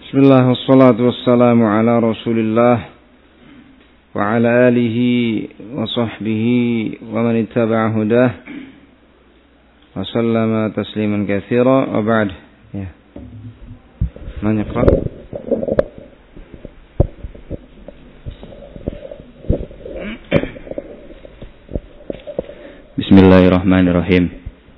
Bismillah wassalatu wassalamu ala rasulillah wa ala alihi wa sahbihi wa man ittaba'a hudah wa sallama tasliman katsira wa ba'd. Ya. Man yaqra? Bismillahirrahmanirrahim.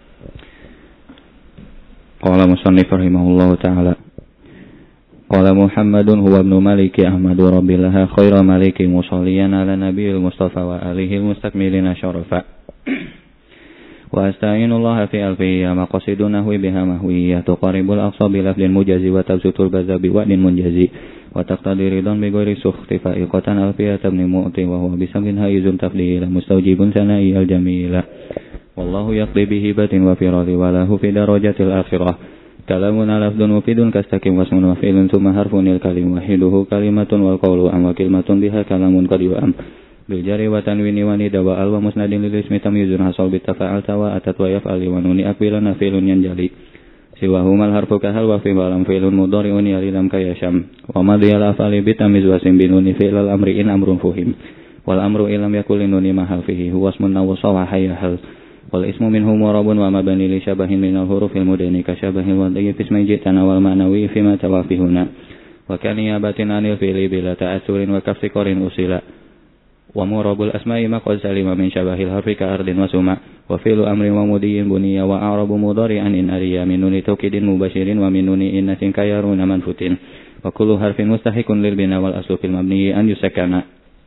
Qala musannif rahimahullahu ta'ala. Qala Muhammadun huwa ibnu Maliki Ahmadu Rabbillaha khaira maliki musalliyan ala nabiyil Mustafa wa alihi mustakmilina syarafa. Wa asta'inullaha fi alfiyya maqasiduna hu biha mahwiyya tuqaribul aqsa bilafdin mujazi wa tabsutul bazabi wa din munjazi wa taqtadi ridhan bi ghairi sukhti fa'iqatan alfiyya tabni mu'ti wa huwa bisamkin haizun tafdila mustawjibun sana'i al-jamila wallahu yaqdi bihi batin wa firadi wa lahu fi darajatil akhirah. Kalamun alafdun mufidun kastakim wasmun wa fi'lun thumma harfunil kalim wahiduhu kalimatun wal qawlu am wa kalimatun biha kalamun qad yu'am bil jari wa tanwini wa nida wa al wa musnadin lil ismi tamyizun hasal bi tafa'al tawa atat wa yaf'ali wa nuni akwilan fi'lun yanjali siwahumal harfu kahal wa fi balam fi'lun mudhari'un yalilam kayasham wa madiyal af'ali bi tamiz wa sim binuni fi'lal amri in amrun fuhim wal amru ilam yakul nuni mahal fihi huwa ismun nawsa wa hayahal wal ismu minhu murabun wa mabani li syabahin minal hurufil mudani ka syabahil wadhi fi ismi jitana wal ma'nawi fi ma tawafihuna wa kaniyabatin anil fi'li bila ta'assurin wa kafsikorin usila wa murabul asma'i ma qad salima min syabahil harfi ka ardin wa suma wa fi'lu amrin wa mudiyin buniya wa a'rabu mudari'an in ariya min nuni tawkidin mubashirin wa min nuni innasin kayaruna manfutin wa kullu harfin mustahikun lil bina wal aslu fil mabni an yusakana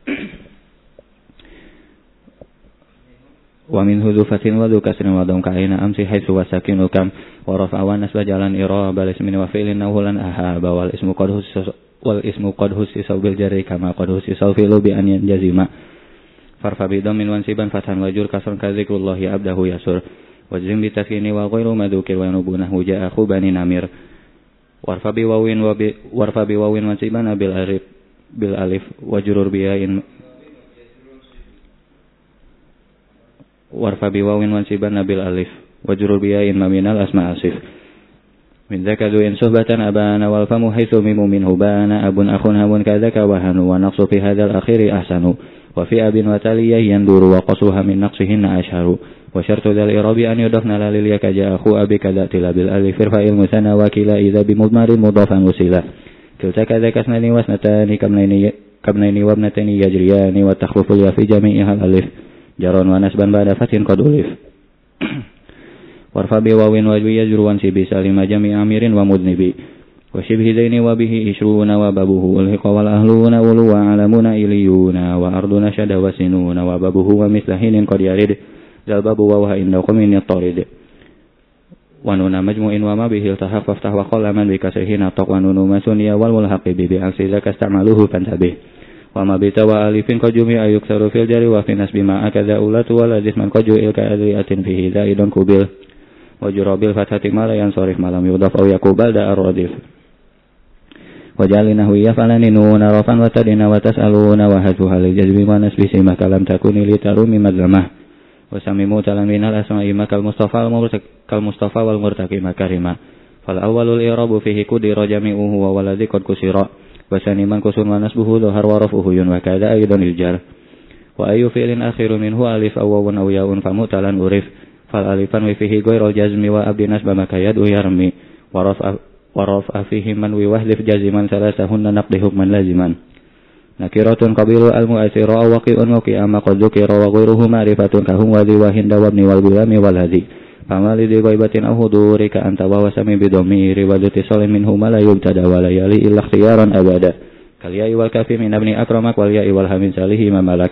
wa min hudhufatin wa dhukasrin wa dhamka aina amsi haitsu wasakinu kam wa rafa wa nasba jalan irabal ismin wa fi'lin nawlan ahaba wal ismu qad husisa bil jari kama qad husisa fi'lu bi an yanjazima farfa bi dhammin wa siban fathan wa jur kasran ka zikrullahi abdahu yasur wa jim bi taskini wa ghairu madukir wa nubunahu ja'a khubani namir warfa bi wawin wa siban bil alif wa jurur bi'ain warfa biwawin wansiban nabil alif wajrul biyain maminal asma asif min zakadu in suhbatan abana wal famu haitsu mimu minhu bana abun akhun hamun kadzaka wa hanu wa naqsu fi hadzal akhiri ahsanu wa fi abin wa taliyah yanduru wa qasuha min naqsihinna asharu wa syartu dzal irabi an yudafna lil yakaja akhu abi kadati labil alif fa'il musanna wa kila idza bi mudmarin mudafan usila kilta kadzaka asnani wasnatani kamnaini wa ibnatani yajriyani wa takhlufu ya fi jami'ihal alif jaron wa nasban ba'da fatin qad ulif warfa bi wawin wa yajruwan si bi salima jami amirin wa mudnibi wa shibhi zaini wa bihi ishruna wa babuhu ulhiqa wal ahluna ulu wa alamuna iliyuna wa arduna syada wa sinuna wa babuhu wa mislahinin qad yarid zal babu wa inda qamin yatarid wa nuna majmu'in wa ma bihi tahaffaf wa qallaman bi kasrihin ataq wa nunu masunya wal mulhaqi bi aksi zakastamaluhu fantabih wa ma bita wa alifin qajumi ayuk saru fil jari wa fi nasbi ma akadza ulatu wal jisman qajuil ka adriatin fihi zaidun kubil wa jurabil fathati ma la yansarif malam yudaf aw yakubal da ar-radif wa jalinahu yafalani nuna rafan wa tadina wa tasaluna wa hadhu hal jazmi wa nasbi sima kalam takuni li tarumi madzamah wa samimu talam minal asma'i makal mustafa wal murtaqi makarima fal awwalul i'rabu fihi qudira jami'uhu wa waladhi qad kusira wasani man kusun wa nasbuhu dhahar wa rafuhu yun wa kada aidan yujar wa ayu fi'lin akhiru minhu alif aw wawun aw yaun famutalan urif fal alifan wa fihi ghairul jazmi wa abdi nasba makayad yarmi wa rafa fihi man wa wahdif jaziman salasahunna naqdi hukman laziman nakiratun qabilu al mu'assira aw waqi'un wa qiyama qad dzukira wa ghairuhu ma'rifatun kahum wa dhiwahin dawabni wal bilami wal hadhi famali di ghaibatin aw huduri ka anta wa wasami bi dhamiri wa dhutisal minhu ma la yubtada wa la yali illa ikhtiyaran abada kal ya'i wal kafi min abni akramak wal ya'i wal hamin salihi ma malak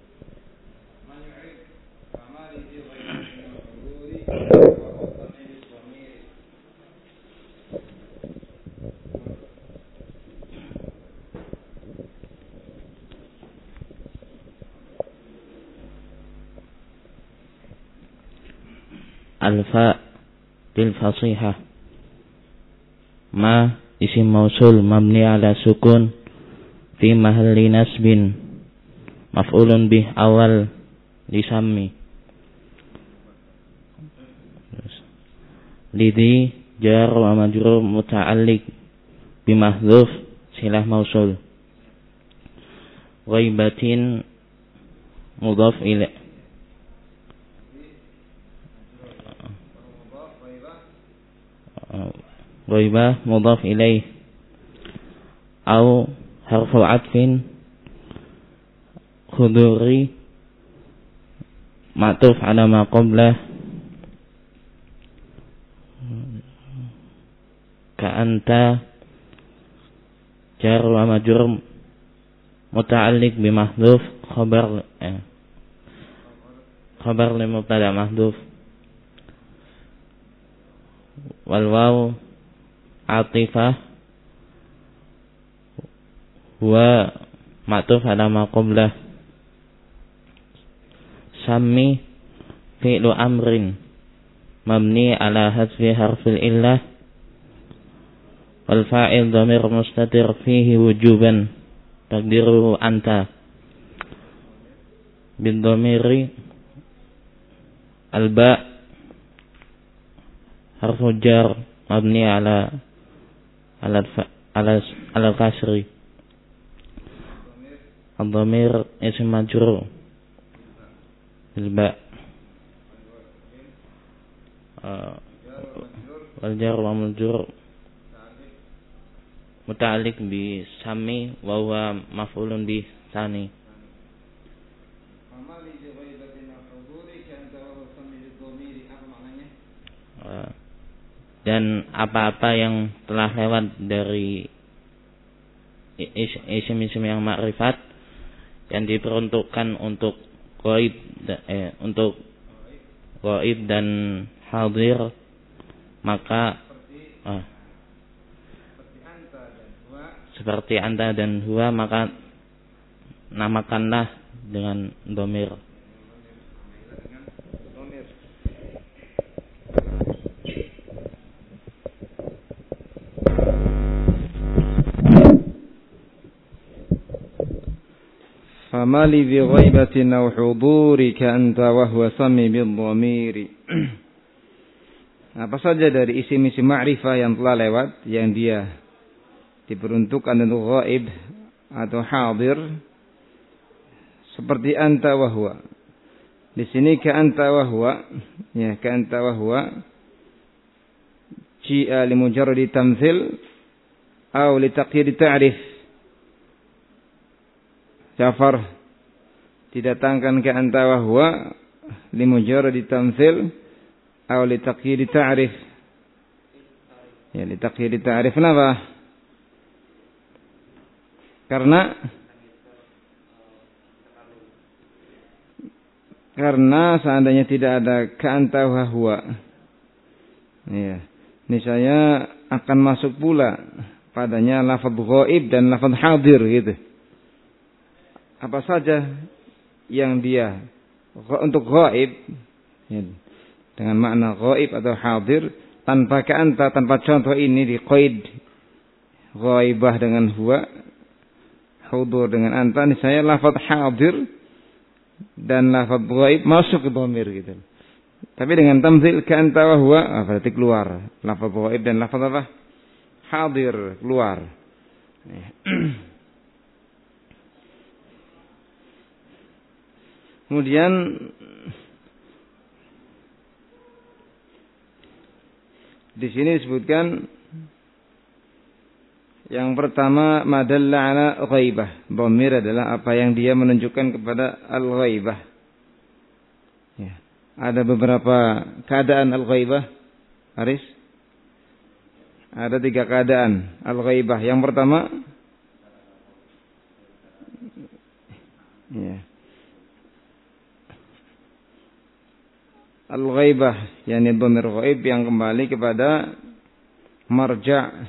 alfa bil fasihah ma isim mausul mabni ala sukun fi mahalli nasbin maf'ulun bih awal disammi lidhi jar wa majrur muta'alliq bimahdhuf silah mausul. Ghaibatin mudhaf ilaih. Ghaibah mudhaf ilaih. Au harfu atfin huduri ma'tuf ala ma qablah ka anta jar wa majrur muta'alliq bi mahdhuf khabar li mubtada mahdhuf wal waw atifah wa ma'tuf ala ma qablah. Sammi fi'lu amrin mabni ala hadfi harfil illah wal fa'il dhamir mustatir fihi wujuban taqdiruhu anta bin dhamiri al ba harfu jar mabni ala kasri. Ad-dhamir ism majrur bil ba wal jar wa majrur muta'alliq bi sami wa huwa maf'ulun bi tsani. Dan apa-apa yang telah lewat dari isim-isim yang ma'rifat yang diperuntukkan untuk ghaib dan hadir, maka seperti anta dan huwa, maka namakanlah dengan dhamir. Famali bi ghaibatin aw hudurika anta wa huwa sami bil dhamiri. Apa saja dari isim-isim ma'rifah yang telah lewat yang dia diperuntukkan untuk ghaib atau hadir, seperti anta wa huwa. Di sini ka anta wa huwa, ya, ka anta wa huwa ji'a li mujarradi tamthil aw li taqyid ta'rif. Ja'far didatangkan ke anta wa huwa li mujarradi tamthil aw li taqyid ta'rif. Ya, li taqyid ta'rif. Kenapa? Karena seandainya tidak ada ka anta wa huwa, ya, niscaya akan masuk pula padanya lafaz ghaib dan lafaz hadir gitu. Apa saja yang dia untuk ghaib, ya, dengan makna ghaib atau hadir tanpa ka anta, tanpa contoh ini di qaid ghaibah dengan huwa, hudur dengan anta, niscaya lafaz hadir dan lafaz ghaib masuk ke dhamir gitu. Tapi dengan tamthil ka anta wa huwa, berarti keluar lafaz ghaib dan lafaz apa? Hadir keluar. Kemudian di sini disebutkan yang pertama madalla ala ghaibah. Dhamir adalah apa yang dia menunjukkan kepada al-ghaibah. Ya. Ada beberapa keadaan al-ghaibah, Haris. Ada 3 keadaan al-ghaibah. Yang pertama, ya, al-ghaibah, yakni dhamir ghaib yang kembali kepada marja'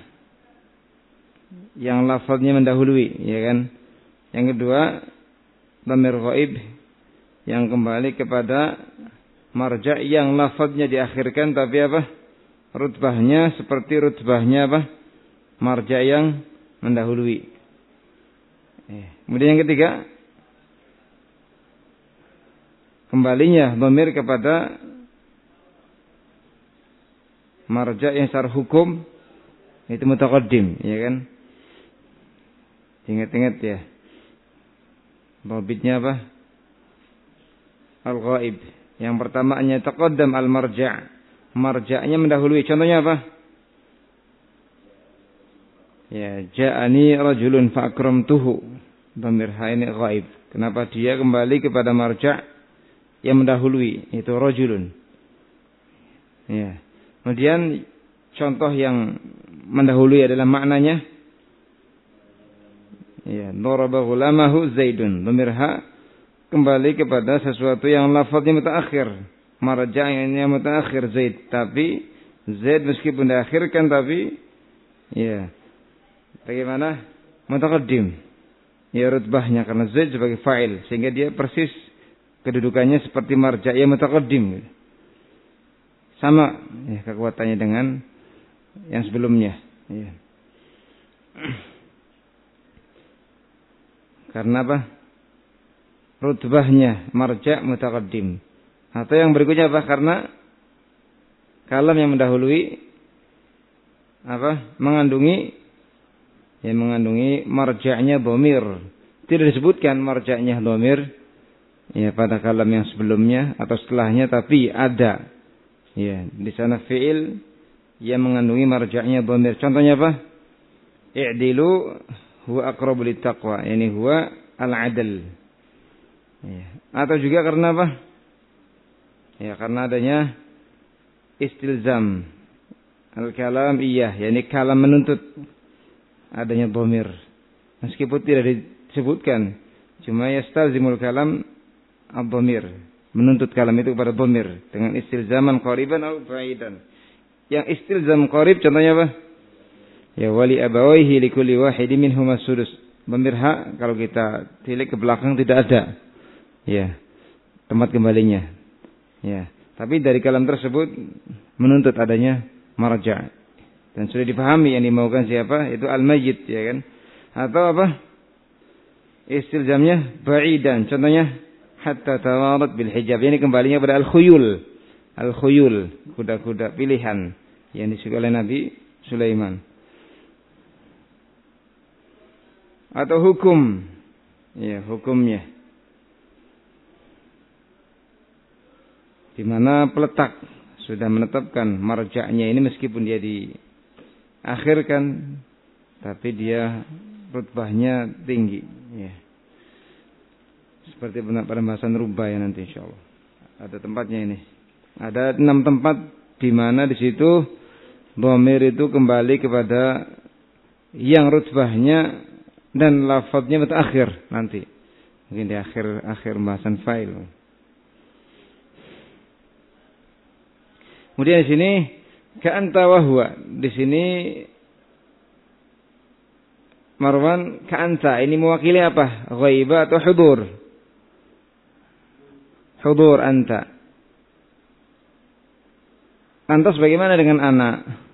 yang lafaznya mendahului, ya kan? Yang kedua, dhamir ghaib yang kembali kepada marja' yang lafaznya diakhirkan tapi apa? Rutbahnya seperti rutbahnya apa? Marja' yang mendahului. Kemudian yang ketiga, kembalinya dhamir kepada marja' yang secara hukum Itu mutaqaddim, ya kan? Ingat-ingat ya. Dhabitnya apa? Al-ghaib. Yang pertama an yataqaddam al-marja'. Marja'nya mendahului. Contohnya apa? Ya, ja'ani rajulun fa akramtuhu. Dhamir ha ini ghaib. Kenapa dia kembali kepada marja' yang mendahului, itu rajulun. Ya. Kemudian contoh yang mendahului adalah maknanya ya, daraba ghulamahu Zaidun. Dhamir ha kembali kepada sesuatu yang lafaznya mutaakhir. Marja'nya mutaakhir Zaid, tapi Zaid meskipun diakhirkan tapi ya bagaimana? Mutaqaddim. Ya rutbahnya karena Zaid sebagai fa'il sehingga dia persis kedudukannya seperti marja' yang mutaqaddim. Sama ya, kekuatannya dengan yang sebelumnya. Ya. Karena apa? Rutbahnya marja' mutaqaddim. Atau yang berikutnya apa? Karena kalam yang mendahului apa? Mengandungi marja'nya dhamir. Tidak disebutkan marja'nya dhamir ya pada kalam yang sebelumnya atau setelahnya, tapi ada ya di sana fi'il yang mengandungi marja'nya dhamir. Contohnya apa? I'dilu huwa aqrabu littaqwa, yani huwa al-'adl. Ya. Atau juga karena apa? Ya, karena adanya istilzam al-kalam yani kalam menuntut adanya dhamir. Meskipun tidak disebutkan, cuma yastalzimul kalam ad-dhamir. Menuntut kalam itu kepada dhamir dengan istilzaman qariban atau ba'idan. Yang istilzam qarib contohnya apa? Ya wali abawaihi likulli wahidin minhum as-sudus. Dhamir ha kalau kita tilik ke belakang tidak ada. Ya. Tempat kembalinya. Ya, tapi dari kalam tersebut menuntut adanya marja'. Dan sudah dipahami yang dimaukan siapa? Itu al-mayyit, ya kan? Atau apa? Istilzamnya ba'idan. Contohnya hatta tawarat bil hijab. Ini kembalinya pada al-khuyul. Al-khuyul, kuda-kuda pilihan yang disukai oleh Nabi Sulaiman. Atau hukum. Ya, hukumnya. Di mana peletak sudah menetapkan marja'nya ini meskipun dia diakhirkan tapi dia rutbahnya tinggi ya. Seperti pada pembahasan rubah ya nanti insyaallah. Ada tempatnya ini. Ada 6 tempat di mana di situ dhamir itu kembali kepada yang rutbahnya dan lafadznya mutaakhir nanti. Mungkin di akhir pembahasan fa'il. Kemudian di sini ka'anta wa huwa. Di sini Marwan ka'anta ini mewakili apa? Ghaibah atau hudur? Hudur anta. Lantas bagaimana dengan ana?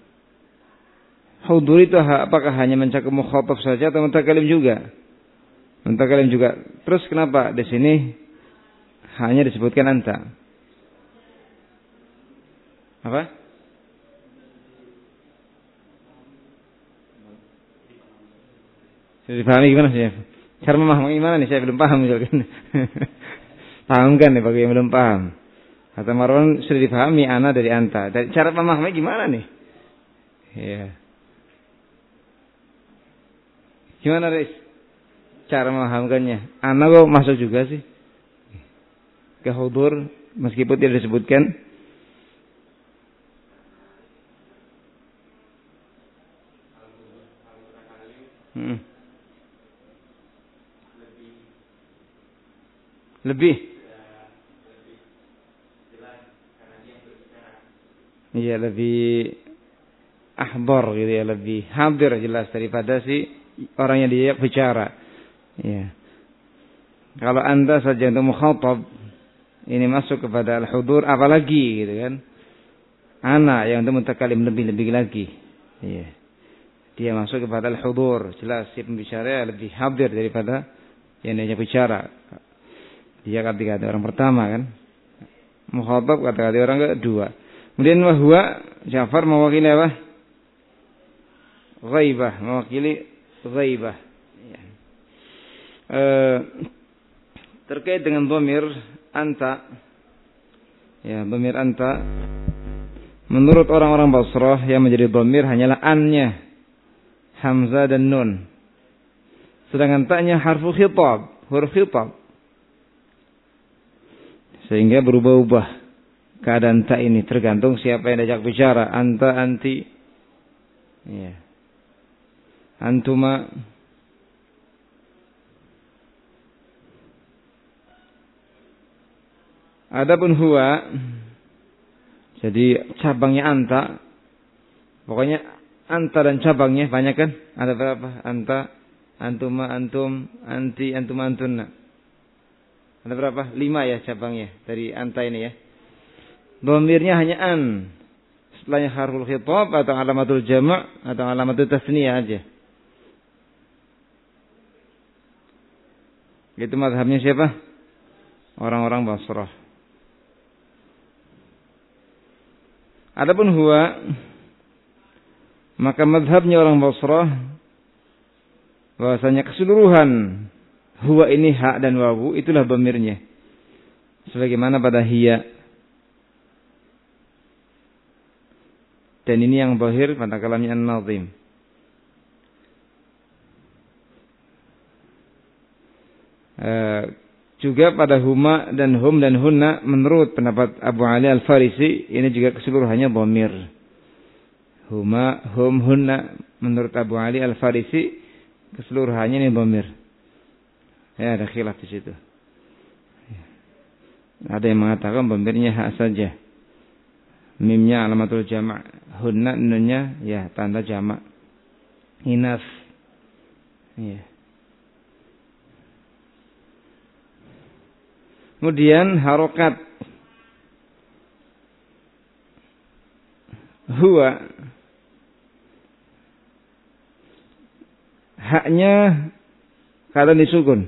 Hudur itu apakah hanya mencakup mukhatab saja atau mutakalim juga? Mutakalim juga. Terus kenapa di sini hanya disebutkan anta? Apa? Sudah dipahami gimana sih? Cara memahami gimana nih? Saya belum paham misalkan. Paham kan nih bagi yang belum paham? Kata Marwan sudah dipahami ana dari anta. Dan cara memahami gimana nih? Iya. Gimana Riz? Cara memahamkannya? Ana kok masuk juga sih? Ke hudur meskipun tidak disebutkan. Lebih iya lebih ahbar gitu ya, lebih hadir jelas daripada si orang yang dia bicara ya. Kalau anda saja untuk mukhatab ini masuk kepada al-hudur apalagi gitu kan, ana yang untuk mutakalim lebih lagi ya. Dia masuk kepada al-hudur, jelas si pembicara lebih hadir daripada yang dia bicara. Dia kata-kata orang pertama kan, mukhatab kata-kata orang kedua. Kemudian wahwa Ja'far mewakili apa? ghaibah, mewakili ghaibah. Ya. Terkait dengan dhamir anta, ya dhamir anta, menurut orang-orang Basrah yang menjadi dhamir hanyalah an-nya, hamzah dan nun. Sedangkan ta-nya harfu khitab, huruf khitab. Sehingga berubah-ubah keadaan ta ini tergantung siapa yang diajak bicara. Anta, anti, ya. Antuma. Adapun huwa, jadi cabangnya anta, pokoknya anta dan cabangnya banyak kan? Ada berapa? Anta, antuma, antum, anti, antum, antunna. Ada berapa? 5 ya cabangnya dari anta ini ya. Dhamirnya hanya an. Setelahnya harful khitab atau alamatul jama' atau alamatul tasniyah aja. Itu mazhabnya siapa? Orang-orang Basrah. Adapun huwa, maka mazhabnya orang Basrah bahwasanya keseluruhan huwa ini ha dan wawu itulah dhamirnya. Sebagaimana pada hiya. Dan ini yang zahir pada kalamnya An-Nazim. Juga pada huma dan hum dan hunna menurut pendapat Abu Ali Al-Farisi ini juga keseluruhannya dhamir. Huma, hum, hunna menurut Abu Ali Al-Farisi keseluruhannya ini dhamir. Ya, ada khilaf di situ. Ada yang mengatakan dhamirnya ha saja. Mimnya alamatul jama', hunna nunnya ya tanda jama'. Inas. Ya. Kemudian harokat huwa, haknya kadang disukun.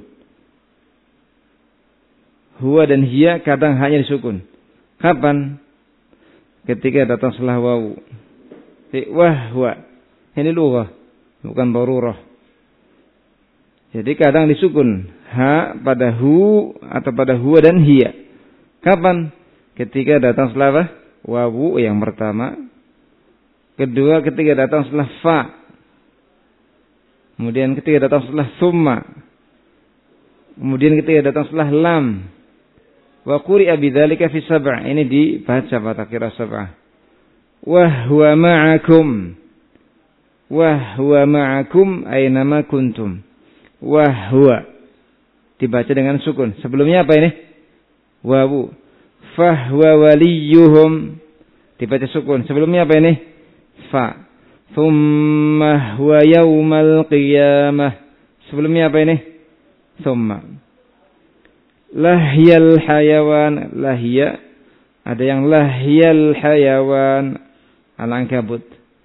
Huwa dan hiya kadang haknya disukun. Kapan? Ketika datang setelah wawu. Wah huwa. Ini lughah, bukan darurah. Jadi kadang disukun ha pada hu atau pada huwa dan hiya. Kapan? Ketika datang setelah wawu yang pertama. Kedua ketika datang setelah fa. Kemudian ketika datang setelah summa. Kemudian ketika datang setelah lam. Wa quri'a bidzalika fi sab'a. Ini dibaca pada qiraah sab'ah. Wa huwa ma'akum. Wa huwa ma'akum aina ma kuntum. Wa huwa. Dibaca dengan sukun. Sebelumnya apa ini? Wawu. Fa huwa waliyuhum. Dibaca sukun. Sebelumnya apa ini? Fa. Thumma huwa yaumal qiyamah. Sebelumnya apa ini? Thumma. Lahyal hayawan. Lahya. Ada yang lahyal hayawan. Al-Ankabut.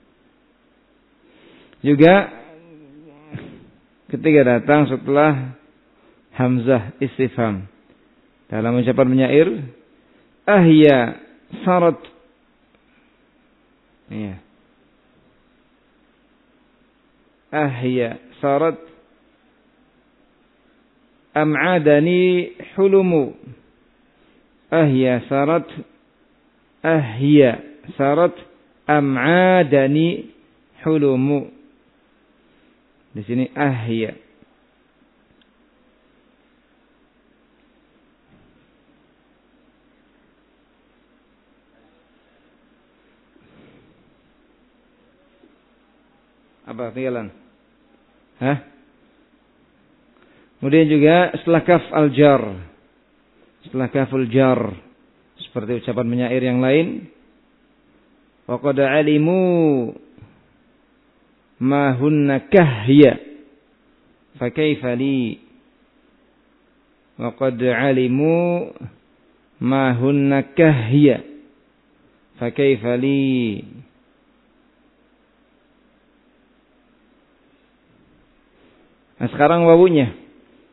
Juga ketika datang setelah hamzah istifham. Dalam ucapan penyair. Ahya sarat. Iya. Ahya sarat. Am'adani hulumu. Ahya sarat. Ahya sarat. Am'adani hulumu. Di sini ahya. Apa tinggalan? Hah? Kemudian juga setelah kaf al-jar. Setelah kaful jar. Seperti ucapan penyair yang lain. Wa qad alimu ma hunna kahya. Fa kaifa li. Wa qad alimu ma hunna kahya. Fa kaifa li. Nah sekarang wawunya.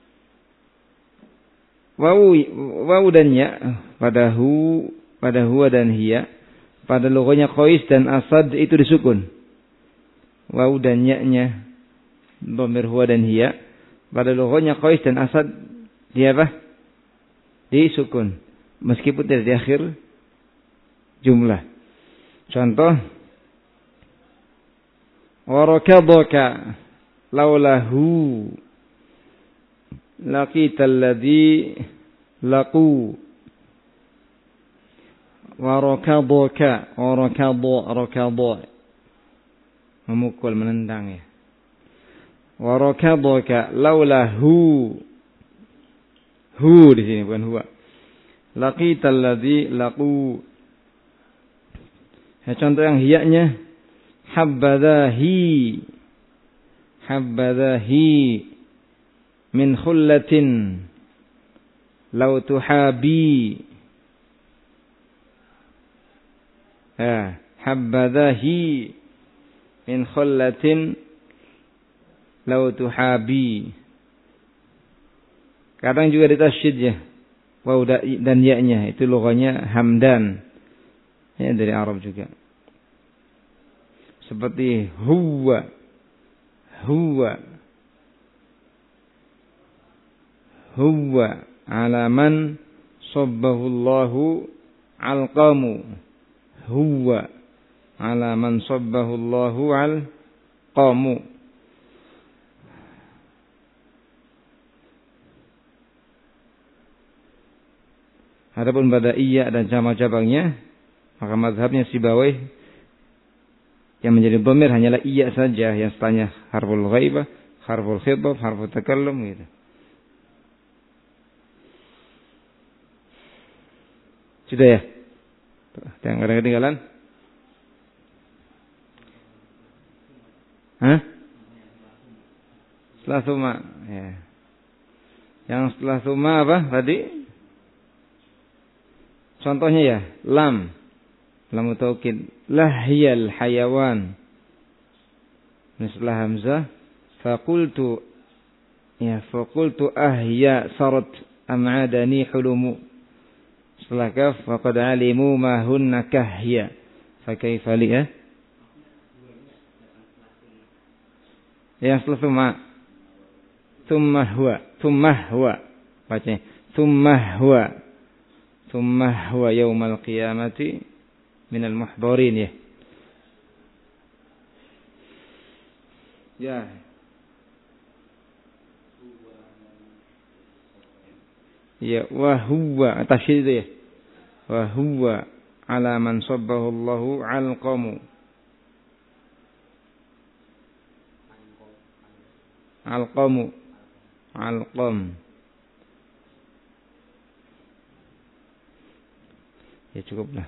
Wawu dan ya pada huwa dan hiya pada logonya Qais dan Asad itu disukun. waw dan ya-nya, dhamir huwa dan hiya. Pada logonya Qais dan Asad dia apa? Disukun. Meskipun tidak di akhir jumlah. Contoh, warakadaka laulahu laqital ladzi laqu. Warakadaka, rakadha memukul, menendang ya. Warakadaka laulahu, hu di sini bukan huwa. Laqital ladzi laqu. Ya, contoh yang hiyanya habbadahi, habbadahi min khullatin law tuhabi. Ya, habbadahi min khullatin law tuhabi. Kadang juga ditasydid ya, waw dan ya-nya, itu logonya Hamdan. Ya, dari Arab juga. Seperti huwa, huwa, huwa ala man sabbahu Allahu alqamu. Huwa ala man sabbahu Allahu alqamu. Adapun pada iya dan jama-jabangnya, maka mazhabnya Sibawayh yang menjadi dhamir hanyalah iya saja, yang setelahnya harful ghaibah, harful khitab, harful takallum gitu. Sudah ya? Yang ada ketinggalan? Hah? Setelah summa, ya. Yang setelah summa apa tadi? Contohnya ya, lam taukid, lahiyal hayawan. Setelah hamzah, faqultu ahya sarat am'adani hulumu. Setelah kaf, faqad alimu ma hunna kahya. Fa kaifa li ya? Yang setelah thumma huwa. Bacanya thumma huwa yaumal qiyamati minal muhdarin ya. Ya. Ya, wa huwa tasydid ya. Wa huwa ala man sabbahu Allahu alqamu. Alqam. Ya cukuplah.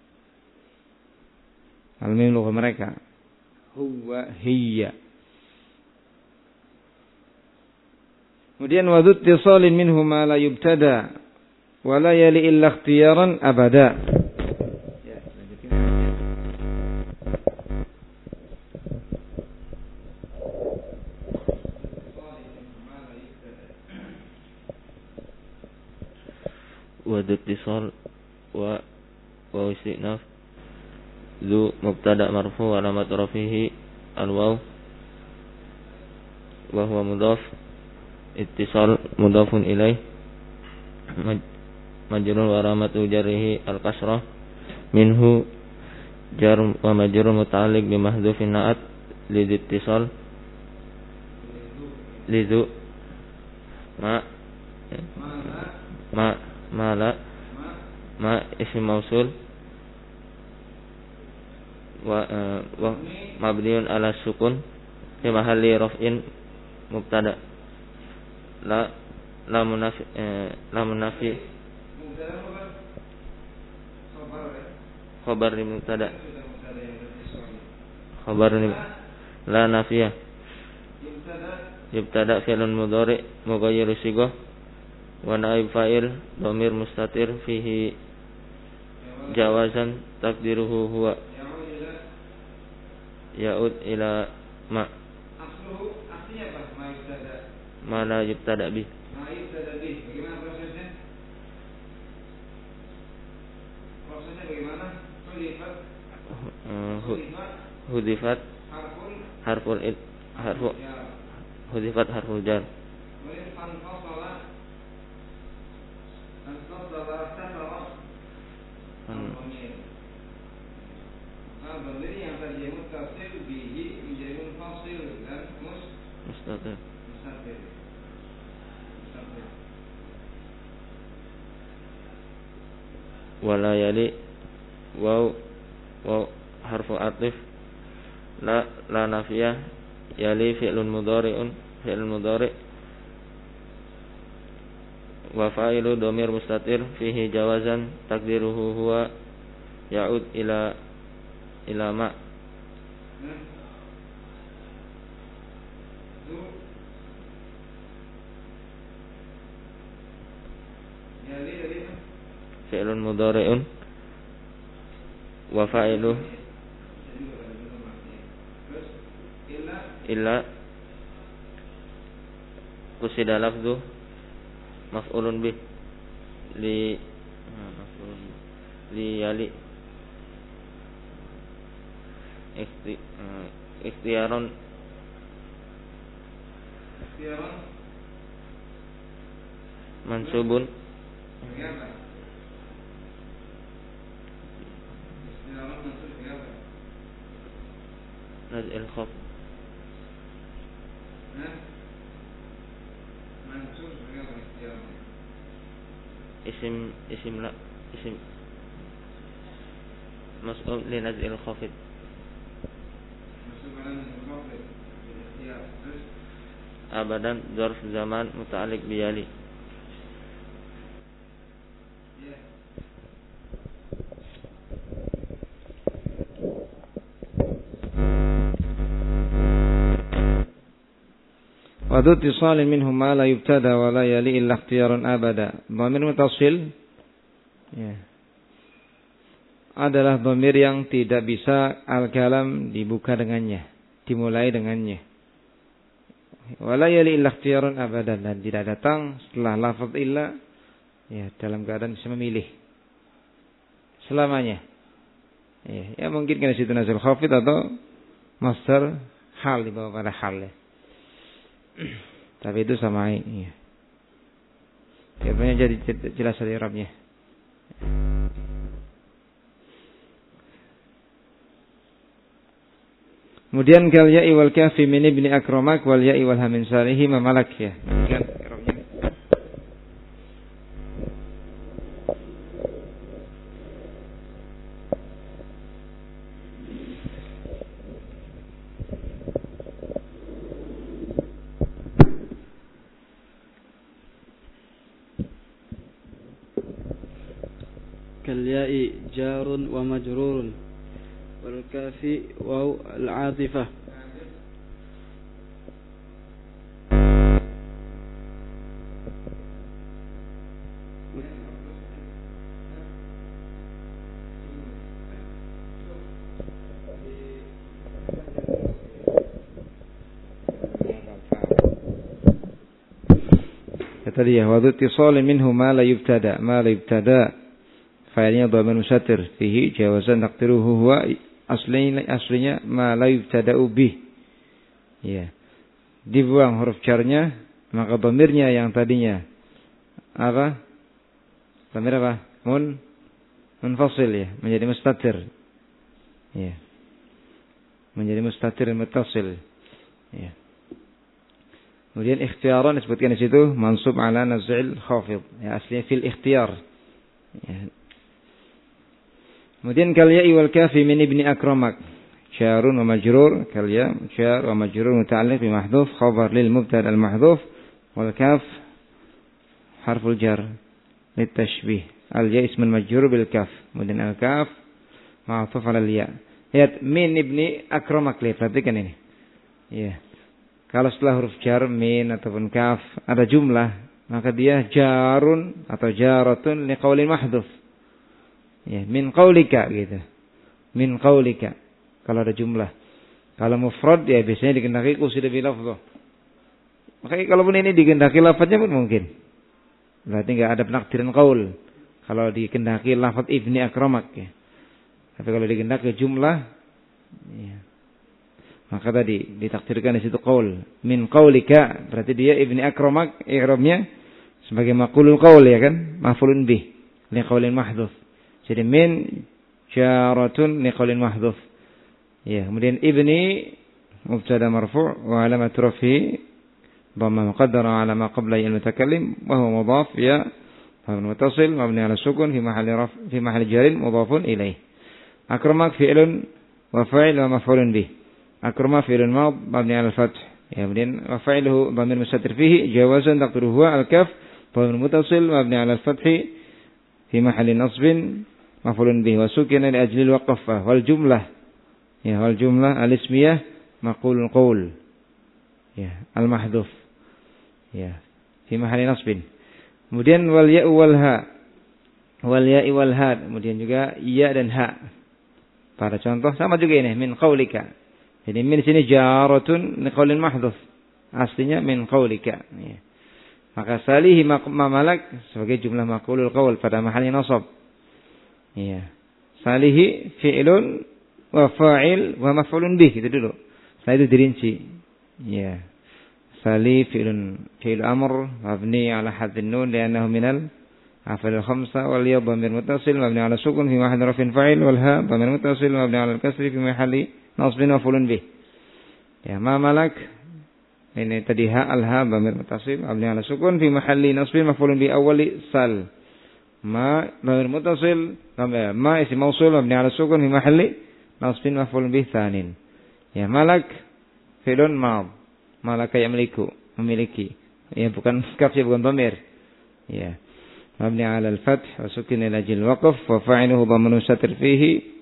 Al-mim lugah mereka. Huwa hiya. Kemudian wadud tisalin minhu ma la yubtada wa la yali illa ikhtiyaran abada. Wadud tisal wa istinaf zu mubtada marfu wa alamat rafihi al-waw wa huwa mudhaf. Ittisal mudhafun ilaih majrur wa alamatu jarrihi al-kasrah minhu jar wa majrur muta'alliq bi mahdhufin na'at li ittisal lidu ma ism mausul wa mabniun ala sukun fi mahalli raf'in mubtada la munafi khabar mubtada la nafiyah yubtada fi'lun mudhari mughayyiru sighah wa naib fa'il dhamir mustatir fihi jawazan takdiruhu huwa ya'ud ila ma. Aslinya apa? Ma la yubtada bih. Bagaimana prosesnya? Hudifat hudifat harful jar. Dhamir yang tadi muttasil bihi menjadi munfasil dan mustatir. Wala yali waw harfu atif la nafiyah yali fi'lun mudhari wa fa'ilu dhamir mustatir fihi jawazan takdiruhu huwa ya'ud ila ma fi'lun mudhari'un wa fa'ilu illa qusida lafdhu maf'ulun bih li yali ikhtiyaron mansubun naz'il khaf isim mas'ul li naz'il khafid abadan zarf zaman muta'alliq biyali. Wadu tisalin minhum ma la yubtada wa la yali illa ikhtiyarun abada. Dhamir mutasil adalah dhamir yang tidak bisa al-kalam dibuka dengannya, dimulai dengannya. Wala yali illa ikhtiyarun abadan, dan tidak datang setelah lafaz illa dalam keadaan bisa memilih selamanya. Ya mungkin karena situ nazil khafid atau masdar hal di bawah pada hal. Tapi itu sama Kayaknya jadi jelas dari Arabnya. Kemudian kal ya'i wal kafi min ibni akramak wal ya'i wal hamin salihi mamalak ya. Demikian Arabnya. kal ya'i jarun wa majrurun wal kafi waw al-'atifah tadi ya wadu tisalin minhu ma la yubtada fa'ilnya dhamir mustatir fihi jawazan taqdiruhu huwa aslinya ma la yubtada'u bih. Ya. Dibuang huruf jarnya, maka dhamirnya yang tadinya apa? Dhamir apa? Munfasil ya, menjadi mustatir. Ya. Menjadi mustatir muttasil. Ya. Kemudian ikhtiyaran disebutkan di situ mansub ala naz'il khafid. Ya, aslinya fil ikhtiyar. Ya. Kemudian kal ya'i wal kafi min ibni akramak syarun wa majrur kal ya syar wa majrur muta'alliq bi mahdhuf khabar lil mubtada al mahdhuf wal kaf harful jar lit tashbih al ya ismun majrur bil kaf kemudian al kaf ma'tuf ala al ya. Lihat min ibni akramak, lihat perhatikan ini. Ya. Kalau setelah huruf jar min ataupun kaf ada jumlah, maka dia jarun atau jaratun li qaulin mahdhuf. Ya, min qaulika gitu. Min qaulika. Kalau ada jumlah. Kalau mufrad ya biasanya dikendaki qusida bi lafdh. Makanya kalaupun ini dikendaki lafadznya pun mungkin. Berarti enggak ada penakdiran qaul. Kalau dikendaki lafadz ibni akramak ya. Tapi kalau dikendaki jumlah ya. Maka tadi ditakdirkan di situ qaul. Min qaulika, berarti dia ibni akramak, i'rabnya sebagai maqulul qaul ya kan? Maf'ulun bih li qaulin mahdhuf. Jadi min jaratun li qaulin mahdhuf. Ya, kemudian ibni mubtada marfu' wa alamat rafihi dhamma muqaddara ala ma qabla al-mutakallim wa huwa mudhaf ya mabni muttasil mabni ala sukun fi mahalli jarin mudhafun ilaih. Akramak fi'lun wa fa'il wa maf'ulun bih. Akrama fi'lun mad mabni 'ala al-fath. Ya, kemudian wa fa'iluhu dhamir mustatir fihi jawazan taqdiruhu huwa al-kaf dhamir muttasil mabni 'ala al-fath fi mahalli nasbin maf'ulun bih wa sukina li ajli al-waqf wal jumlah. Ya, wal jumlah al-ismiyah maqulul qaul. Ya, al-mahdhuf. Ya, fi mahalli nasbin. Kemudian wal ya'u wal ha. Wal ya'i wal ha. Kemudian juga ya dan ha. Pada contoh sama juga ini min qaulika. Jadi min sini jaratun li qaulin mahdhuf. Aslinya min qaulika. Ya. Maka salihi ma malak sebagai jumlah maqulul qaul pada mahalnya nasab. Ya. Salihi fi'lun wa fa'il wa maf'ulun bih itu dulu. Setelah itu dirinci. Ya. Sali fi'l amr mabni 'ala hadfin nun li'annahu minal af'al khamsa wal ya dhamir muttasil mabni 'ala sukun fi mahalli raf'in fa'il wal ha dhamir muttasil mabni 'ala al-kasri fi mahalli nasbin maf'ulun bih. Ya, ma malak ini tadi ha al-ha dhamir muttasil mabni 'ala sukun fi mahalli nasbin maf'ulun bih awwali sal. Ma dhamir muttasil ma ism mausul mabni 'ala sukun fi mahalli nasbin maf'ulun bih tsanin. Ya, malak fi'lun mad. Malaka yamliku, memiliki. Ya, bukan kaf ya, bukan dhamir. Ya. Mabni 'ala al-fath wa sukina ila ajli al-waqf wa fa'iluhu dhamir mustatir fihi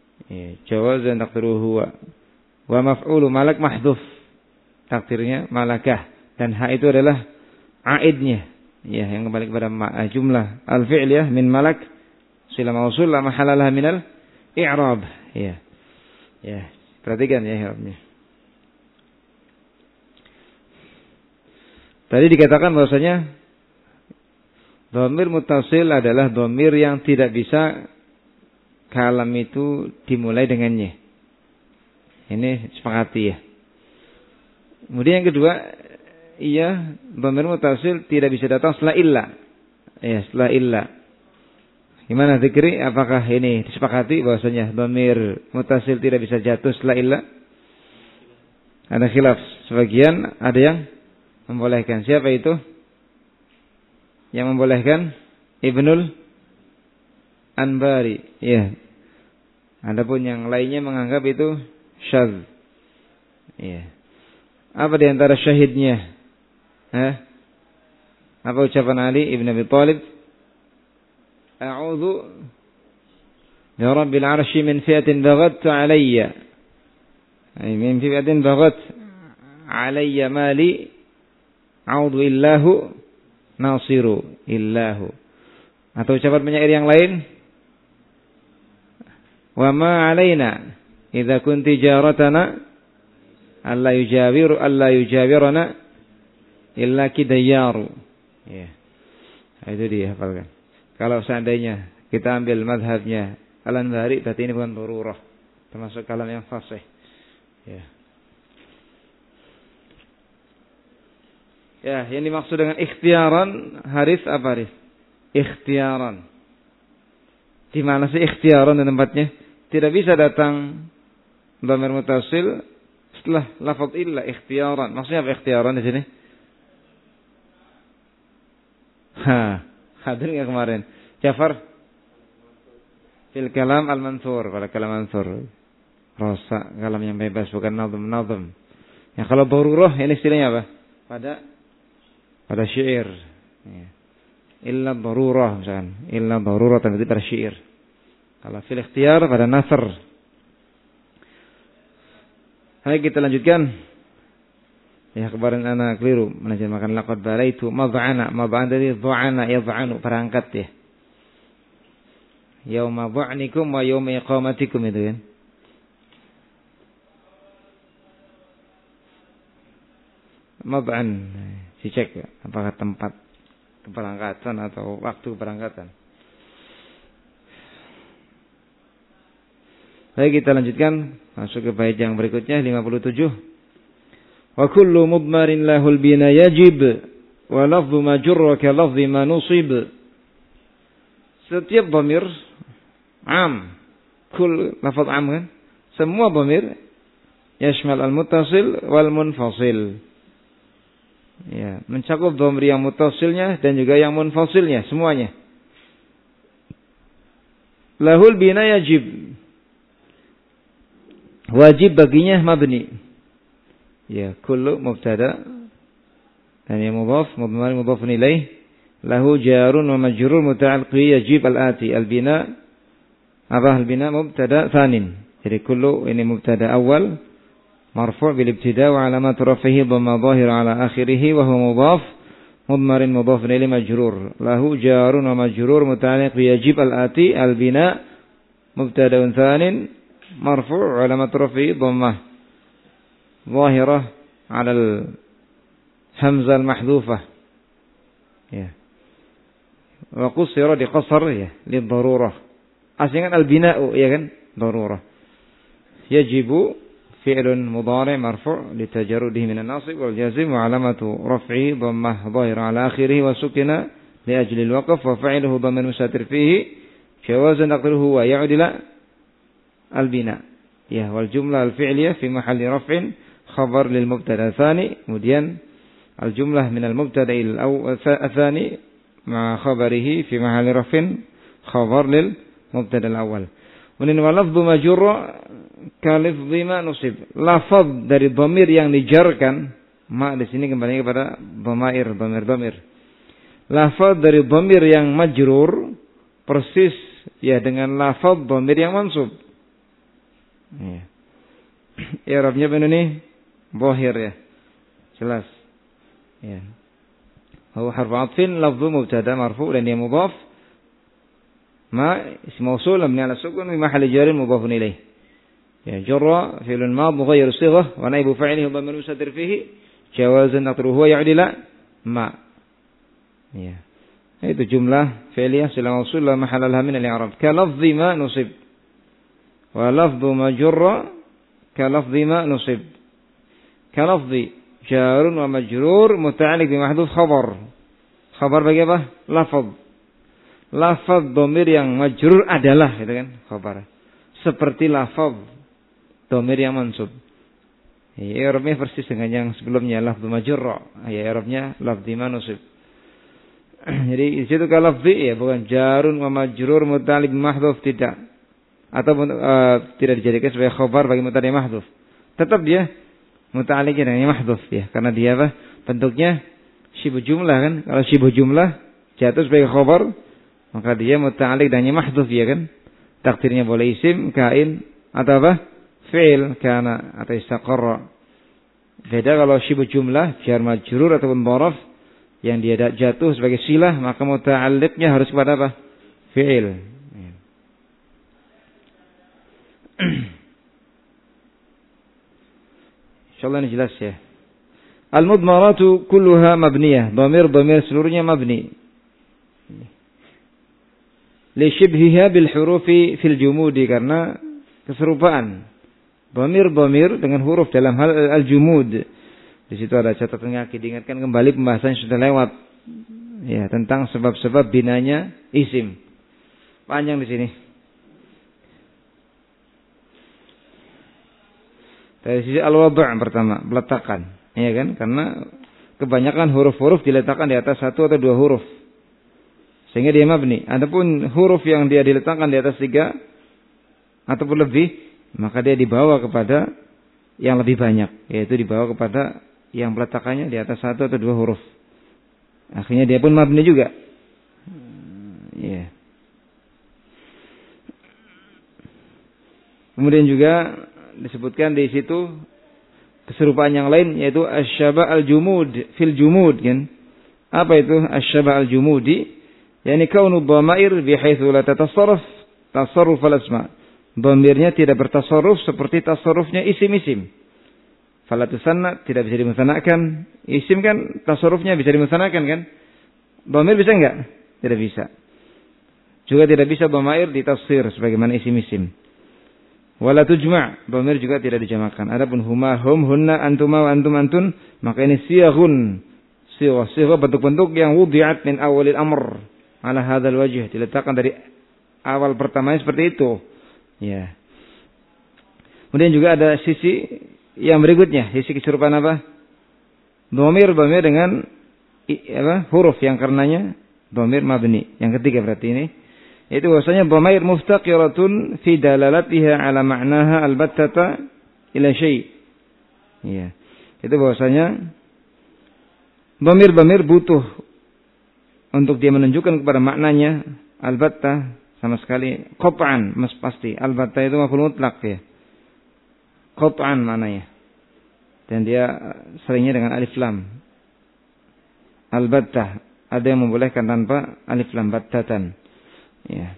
jawazan taqdiruhu wa maf'ulu malak mahdhuf. Takdirnya malakah dan ha itu adalah aidnya. Ya, yang kembali kepada jumlah al-fi'liyah min malak sila mausul la mahalla laha minal i'rab. Ya. Ya, perhatikan ya i'rabnya. Tadi dikatakan bahwasanya dhamir muttasil adalah dhamir yang tidak bisa kalam itu dimulai dengannya. Ini sepakati ya. Kemudian yang kedua, iya dhamir muttasil tidak bisa datang setelah illa. Ya, setelah illa. Gimana dzikri? Apakah ini disepakati bahwasanya dhamir muttasil tidak bisa jatuh setelah illa? Ada khilaf. Sebagian ada yang membolehkan. Siapa itu? Yang membolehkan Ibnul Anbari. Ya. Adapun yang lainnya menganggap itu syadz. Ya. Apa di antara syahidnya? Apa ucapan Ali Ibn Abi Thalib? A'udzu bi rabbil 'arsy min fi'atin baghat 'alayya. Ay min fi'atin baghat 'alayya mali a'udzu illahu nasiru illahu. Atau ucapan penyair yang lain, wa ma 'alaina idza kunti jaratana alla yujawiruna illa kidayyaru. Ya. Itu dia hafalkan. Kalau seandainya kita ambil mazhabnya Al-Anbari, berarti ini bukan darurah, termasuk kalam yang fasih. Ya. Ya, yang dimaksud dengan ikhtiaran, Haris apa Haris? Ikhtiaran. Di mana sih ikhtiaran di tempatnya? Tidak bisa datang dhamir muttasil setelah lafaz illa ikhtiaran. Maksudnya apa ikhtiaran di sini? Hadir enggak kemarin? Jafar fil kalam al-mansur, pada kalam mansur. Rosa, kalam yang bebas, bukan nazm. Ya, kalau darurah ini istilahnya apa? Pada syair. Ya. Illa darurah misalkan. Illa darurah berarti pada syair. Kalau fil ikhtiyar pada nasr. Hai, kita lanjutkan. Ya, kemarin anak keliru menerjemahkan laqad balaitu mad'ana. Mad'an dari dha'ana yad'anu, perangkat ya. Yauma dha'nikum wa yauma iqamatikum itu kan. Mad'an, dicek ya, apakah tempat keberangkatan atau waktu keberangkatan. Baik, kita lanjutkan masuk ke bait yang berikutnya 57. Wa kullu mudmarin lahul bina yajib wa lafdhu ma jurra ka lafdhi ma nusib. Setiap dhamir am, kul lafaz am kan? Semua dhamir yashmal al-muttasil wal munfasil. Ya, mencakup dhamir yang muttasilnya dan juga yang munfasilnya, semuanya. Lahul bina yajib. Wajib baginya mabni. Ya, kullu mubtada dan yang mudhaf mudmar mudhafun ilaih. Lahu jarun wa majrur muta'alliq yajib al-ati. Al-bina apa al-bina mubtada tsanin. Jadi kullu ini mubtada awal marfu' bil ibtida wa alamat rafihi dhamma dhahira ala akhirih wa huwa mudhaf mudmar mudhafun ilaih majrur. Lahu jarun wa majrur muta'alliq yajib al-ati. Al-bina mubtada'un tsanin marfu' alamat rafihi dhammah dhahirah 'ala al-hamzah al-mahdhufah. Ya. Wa qusira di qasar ya, li darurah. Asalnya al-bina'u ya kan, darurah. Yajibu fi'lun mudhari' marfu' li tajarrudihi min an-nasib wal jazim wa 'alamatu raf'ihi dhammah dhahirah 'ala akhirih wa sukina li ajli al-waqf wa fa'iluhu dhamman mustatir fihi jawazan taqdiruhu wa ya'dila al-bina. Ya, wal jumlah al-fi'liyah fi mahalli raf'in khabar lil mubtada tsani. Kemudian al-jumlah min al-mubtada al-tsani ma khabarihi fi mahalli raf'in khabar lil mubtada al-awwal. Kemudian wa lafdhu majrur ka lafdhi ma nusib. Lafaz dari dhamir yang dijarkan, ma di sini kembali kepada dhamair, dhamir. Lafaz dari dhamir yang majrur persis ya dengan lafaz dhamir yang mansub. Ya. I'rabnya benar nih zahir ya. Jelas. Ya. Huwa harfu 'athfin lafdhu mubtada marfu' dan dia mudhaf. Ma ism mawsul mabni 'ala sukun fi mahalli jar mudhafun ilaih. Ya, jarra fi'lun madh mughayyiru sighah wa naibu fa'ilihi dhamir mustatir fihi jawazan taqdiruhu ya'dila ma. Ya. Itu jumlah fi'liyah sila mawsul la mahalla laha min al-i'rab. Ka lafdhi ma nusib. Wa lafdhu majrur ka lafdhi ma nusib. Ka lafdhi jarun wa majrur muta'alliq bi mahdhuf khabar. Khabar bagi apa? Lafaz. Lafaz dhamir yang majrur adalah gitu kan, khabar. Seperti lafaz dhamir yang mansub. Ya, i'rabnya persis dengan yang sebelumnya lafdhu majrur. Ya, i'rabnya lafdhi ma nusib. Jadi di situ ka lafdhi ya bukan jarun wa majrur muta'alliq bi mahdhuf, tidak. Ataupun tidak dijadikan sebagai khabar bagi mubtada mahdhuf. Tetap dia muta'alliq dengan mahdhuf ya, karena dia apa? Bentuknya syibh jumlah kan. Kalau syibh jumlah jatuh sebagai khabar, maka dia muta'alliq dengan mahdhuf ya kan. Takdirnya boleh isim, kain atau apa? Fi'il, kana atau istaqarra. Beda kalau syibh jumlah jar majrur ataupun dharaf yang dia jatuh sebagai silah, maka muta'alliqnya harus kepada apa? Fi'il. Insyaallah ini jelas ya. Al-mudmaratu kulluha mabniyah. Dhamir seluruhnya mabni. Li shibhiha bil hurufi fil jumudi, karena keserupaan dhamir dengan huruf dalam hal al-jumud. Di situ ada catatan kaki, diingatkan kembali pembahasan yang sudah lewat ya tentang sebab-sebab binanya isim. Panjang di sini. Dari sisi al-wad' pertama, peletakan, ya kan? Karena kebanyakan huruf-huruf diletakkan di atas satu atau dua huruf, sehingga dia mabni. Adapun huruf yang dia diletakkan di atas tiga ataupun lebih, maka dia dibawa kepada yang lebih banyak, yaitu dibawa kepada yang peletakannya di atas satu atau dua huruf. Akhirnya dia pun mabni juga. Ya. Kemudian juga disebutkan di situ keserupaan yang lain, yaitu asyaba al-jumud fil jumud kan. Apa itu asyaba al-jumudi? Yani kaunu dhamair bihaitsu la tatasarraf tasarruf al-asma. Dhamirnya tidak bertasarruf seperti tasarrufnya isim-isim. Fala tusanna, tidak bisa dimusanakan. Isim kan tasarrufnya bisa dimusanakan kan? Dhamir bisa enggak? Tidak bisa. Juga tidak bisa dhamair ditafsir sebagaimana isim-isim. Wala tujma', dhamir juga tidak dijamakkan. Adapun huma, hum, hunna, antuma, wa antum, antun, maka ini siyaghun. Siyagh bentuk-bentuk yang wudi'at min awalil amr ala hadzal wajh, diletakkan dari awal pertamanya seperti itu. Ya. Kemudian juga ada sisi yang berikutnya, sisi keserupaan apa? Dhamir dengan huruf yang karenanya dhamir mabni. Yang ketiga berarti ini itu bahwasanya dhamair muftaqiratun fi dalalatiha ala ma'naha albattata ila syai'. Iya. Itu bahwasanya dhamir butuh untuk dia menunjukkan kepada maknanya albattah sama sekali qat'an pasti. Albattah itu maf'ul mutlaq ya. Qat'an maknanya. Dan dia seringnya dengan alif lam. Albattah ada yang membolehkan tanpa alif lam battatan. Ya.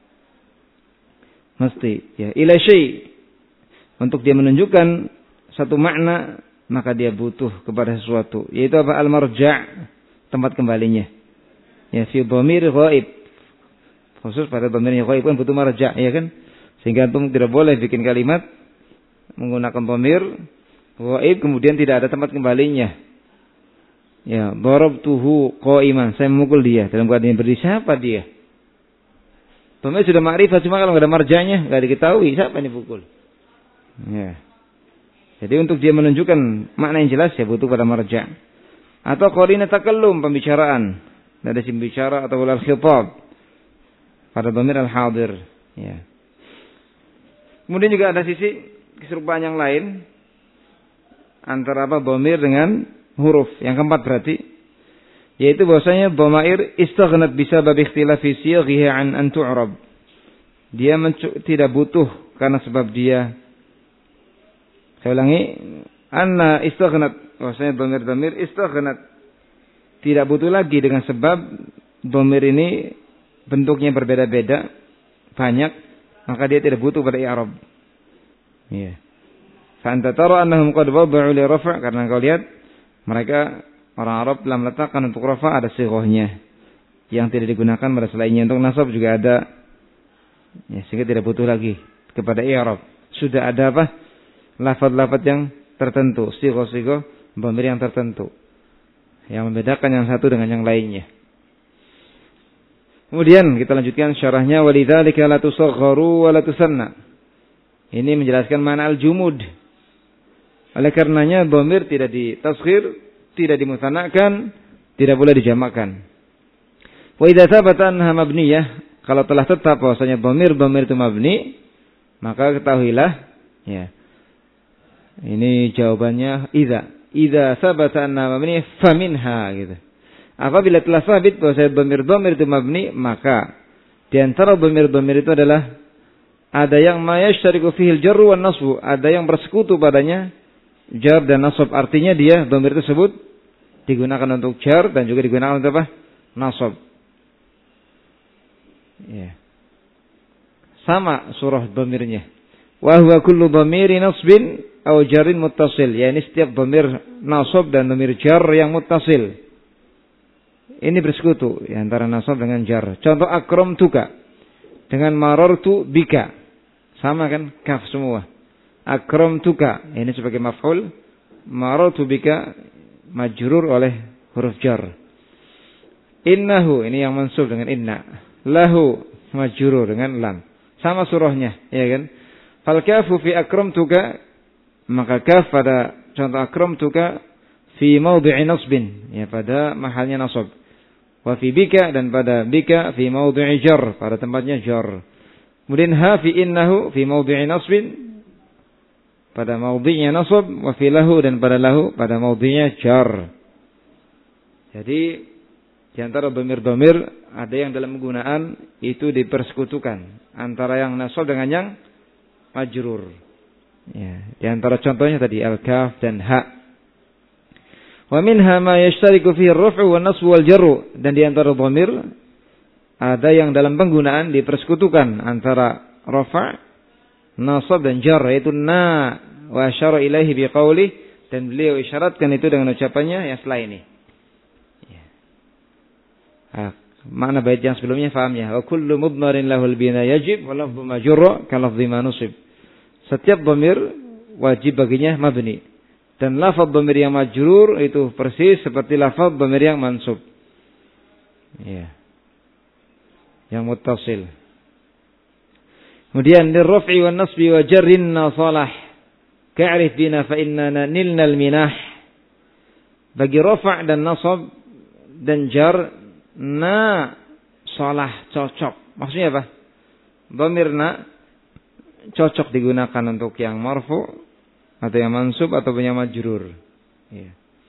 Mesti ya ila syai' untuk dia menunjukkan satu makna maka dia butuh kepada sesuatu yaitu apa al-marja' tempat kembalinya ya fi dhamir ghaib khusus pada dhamir ghaib kan butuh marja' ya kan sehingga antum tidak boleh bikin kalimat menggunakan dhamir ghaib kemudian tidak ada tempat kembalinya ya darabtuhu qa'iman saya memukul dia dalam keadaan berdiri siapa dia. Dhamir sudah ma'rifah, cuma kalau nggak ada marjanya, nggak diketahui siapa yang dipukul. Ya. Jadi untuk dia menunjukkan makna yang jelas ya butuh pada marja. Atau qarina takallum pembicaraan dari si bicara atau al khitab pada dhamir al hadir. Ya. Kemudian juga ada sisi keserupaan yang lain antara apa dhamir dengan huruf. Yang keempat berarti yaitu bahwasanya dhamair istaghnat bisabab ikhtilafi siyaghiha an tu'rab. Dia tidak butuh karena sebab dia saya ulangi anna istaghnat bahwasanya dhamir istaghnat tidak butuh lagi dengan sebab dhamir ini bentuknya berbeda-beda banyak maka dia tidak butuh pada i'rab. Iya. Fa anta tara annahum qad wada'u li raf' karena kau lihat mereka orang Arab telah meletakkan untuk rafa ada sighahnya yang tidak digunakan pada selainnya. Untuk nasab juga ada. Ya, sehingga tidak butuh lagi kepada i'rab. Sudah ada apa? Lafaz-lafaz yang tertentu, sighah-sighah dhamir yang tertentu. Yang membedakan yang satu dengan yang lainnya. Kemudian kita lanjutkan syarahnya walidzalika la tusagharu wa la tusanna. Ini menjelaskan makna al-jumud. Oleh karenanya dhamir tidak ditasghir, tidak dimusannakan, tidak boleh dijamakkan. Wa idza thabata annaha mabniyah, kalau telah tetap bahwasanya dhamir itu mabni, maka ketahuilah ya. Ini jawabannya idza thabata annaha mabniyah faminha gitu. Apabila telah sabit bahwasanya dhamir itu mabni, maka di antara dhamir itu adalah ada yang ma yashtariku fihi al-jarr wan nasb, ada yang bersekutu padanya jar dan nasab, artinya dia dhamir tersebut digunakan untuk jar dan juga digunakan untuk apa? Nasab. Ya. Sama surah dhamirnya. Wa huwa kullu dhamiri nasbin aw jarin muttasil. Ya, ini setiap dhamir nasab dan dhamir jar yang muttasil. Ini bersekutu ya, antara nasab dengan jar. Contoh akramtuka dengan marartu bika. Sama kan? Kaf semua. Akramtuka ini sebagai maf'ul, marartu bika majrur oleh huruf jar. Innahu ini yang mansub dengan inna. Lahu majrur dengan lam. Sama surahnya, ya kan? Fal kafu fi akramtuka, maka kaf pada contoh akramtuka fi mawdi'i nasbin, ya pada mahalnya nasab. Wa fi bika dan pada bika fi mawdi'i jar, pada tempatnya jar. Kemudian ha fi innahu fi mawdi'i nasbin, pada maudhi'nya nasab, wa fi lahu dan pada lahu pada maudhi'nya jar. Jadi di antara dhamir ada yang dalam penggunaan itu dipersekutukan antara yang nasab dengan yang majrur. Ya, di antara contohnya tadi al-kaf dan ha. Wa minha ma yashtariku fihi ar-raf'u wan nasbu wal jarru, dan di antara dhamir ada yang dalam penggunaan dipersekutukan antara rafa', nasab dan jar, yaitu na wa asyara ilaihi biqauli, dan beliau isyaratkan itu dengan ucapannya yang setelah ini. Ya. Makna bait yang sebelumnya faham ya. Wa kullu mudmarin lahul bina yajib wa lafdhu majrur ka lafdhi ma nusib. Setiap dhamir wajib baginya mabni. Dan lafaz dhamir yang majrur itu persis seperti lafaz dhamir yang mansub. Ya. Yang muttasil. Kemudian lirraf'i wan nasbi wa jarrin nasalah. Ka'rif bina fa innana nilna al-minah. Bagi rafa' dan nasab dan jar na salah cocok. Maksudnya apa? Dhamir na cocok digunakan untuk yang marfu atau yang mansub atau yang majrur. Ya.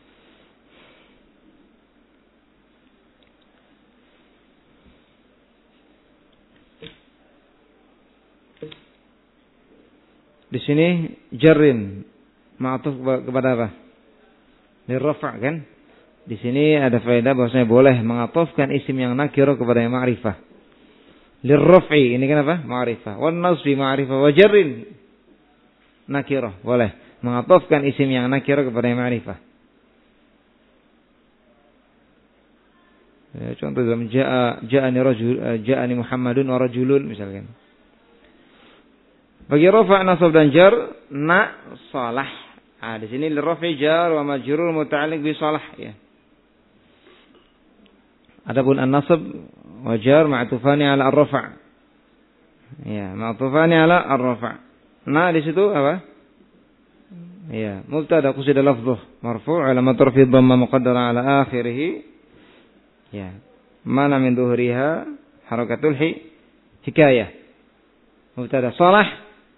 Di sini jarrin ma'tuf kepada apa? Lirrafa' kan? Di sini ada faedah bahwasanya boleh mengatofkan isim yang nakirah kepada yang ma'rifah. Lirraf'i ini kan apa? Ma'rifah. Wan nasbi ma'rifah wa jarrin nakirah. Boleh mengatofkan isim yang nakirah kepada yang ma'rifah. Ya, contoh dalam ja'ani Muhammadun wa rajulun misalkan. Bagi rafa' nasab dan jar na salah. Di sini lirraf'i jar wa majrur muta'alliq bi salah ya. Adapun an-nasab wa jar ma'tufani ala ar-rafa'. Ya, ma'tufani ala ar-rafa'. Na di situ apa? Ya, mubtada qusida lafdhuh marfu' alamat rafi' dhamma muqaddara ala akhirih. Ya. Mana min dhuhriha harakatul hikayah. Mubtada salah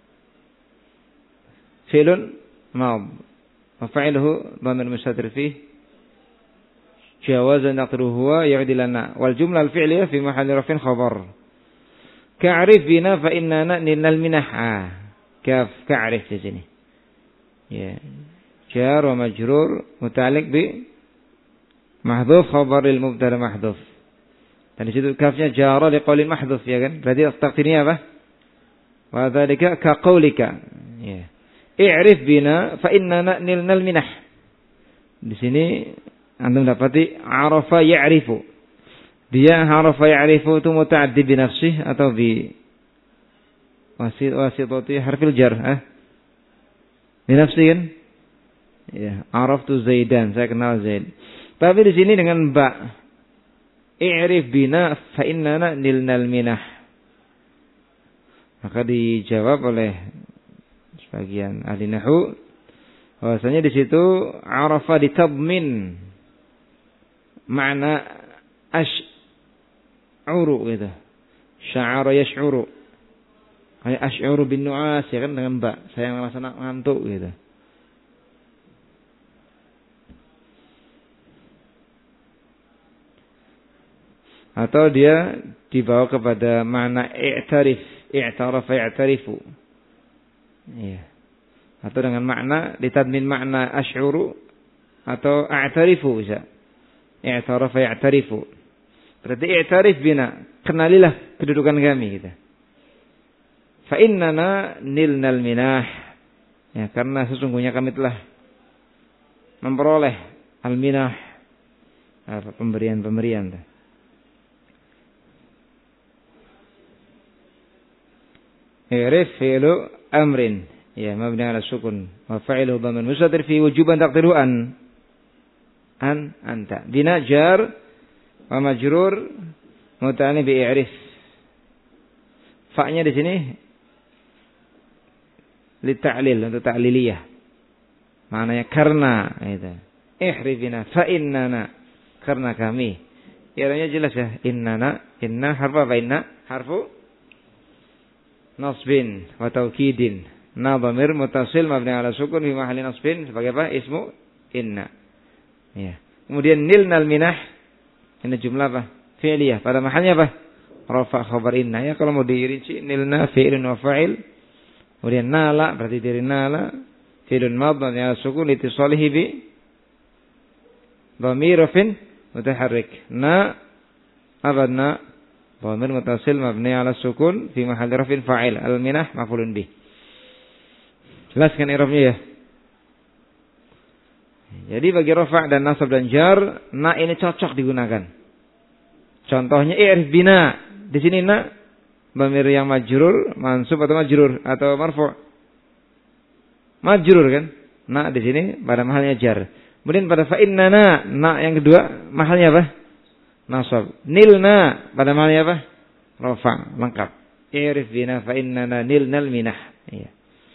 fi'lun mad wa fa'iluhu dhamir mustatir fihi jawazan taqdiruhu huwa ya'dilana wal jumlah al fi'liyah fi mahalli raf'in khabar ka'rif bina fa innana nilnal minah kaf ka'rif di sini ya jar wa majrur muta'alliq bi mahdhuf khabaril mubtada mahdhuf dan di situ kafnya jara li qaulin mahdhuf ya kan berarti takdirnya apa wa dzalika ka qaulika ya i'rif bina fa innana nilnal minah. Di sini antum dapati arafa ya'rifu. Dia arafa ya'rifu itu muta'addi bi nafsih atau bi wasitati harfil jar, Bi nafsih kan? Ya, araftu Zaidan, saya kenal Zaid. Tapi di sini dengan ba. I'rif bina fa innana nilnal minah. Maka dijawab oleh sebagian ahli nahwu bahwasanya di situ arafa ditadmin makna ash'uru gitu. Sya'ara yash'uru. Kayak ash'uru bin nu'as ya kan dengan ba. Saya merasa ngantuk gitu. Atau dia dibawa kepada makna i'tarif, i'tarafa ya'tarifu. Iya. Atau dengan makna ditadmin makna asy'uru atau a'tarifu bisa. I'tarafa ya'tarifu. Berarti i'tarif bina, kenalilah kedudukan kami gitu. Fa innana nilnal minah. Ya, karena sesungguhnya kami telah memperoleh al-minah, pemberian-pemberian. I'rif fi'lu amrin ya mabni ala sukun wa fa'iluhu dhamir mustatir fi wujuban taqdiru an anta bina jar wa majrur muta'alliq bi i'rif fa-nya di sini li ta'lil untuk ta'liliyah maknanya karena itu ihrifina fa innana karena kami iranya jelas ya innana inna harfu apa inna harfu nasbin wa taukidin na dhamir muttasil mabni ala sukun fi mahalli nasbin sebagai apa ismu inna ya kemudian nilnal minah ini jumlah apa fi'liyah pada mahalnya apa rafa khabar inna ya kalau mau dirinci nilna fi'lun wa fa'il kemudian nala berarti dari nala fi'lun mabni ala sukun litisalihi bi dhamir rafin mutaharrik na abadna dhamir muttasil mabni ala sukun fi mahalli rafin fa'il al-minah maf'ulun bih. Jelaskan i'rabnya ya. Jadi bagi rafa' dan nasab dan jar, na ini cocok digunakan. Contohnya i'rif bina. Di sini na dhamir yang majrur, mansub atau majrur atau marfu'. majrur kan? Na di sini pada mahalnya jar. Kemudian pada fa innana, na yang kedua mahalnya apa? Nasab. Nilna pada mahalnya apa? Rafa, lengkap. I'rif bina fa innana nilnal minah. Iya.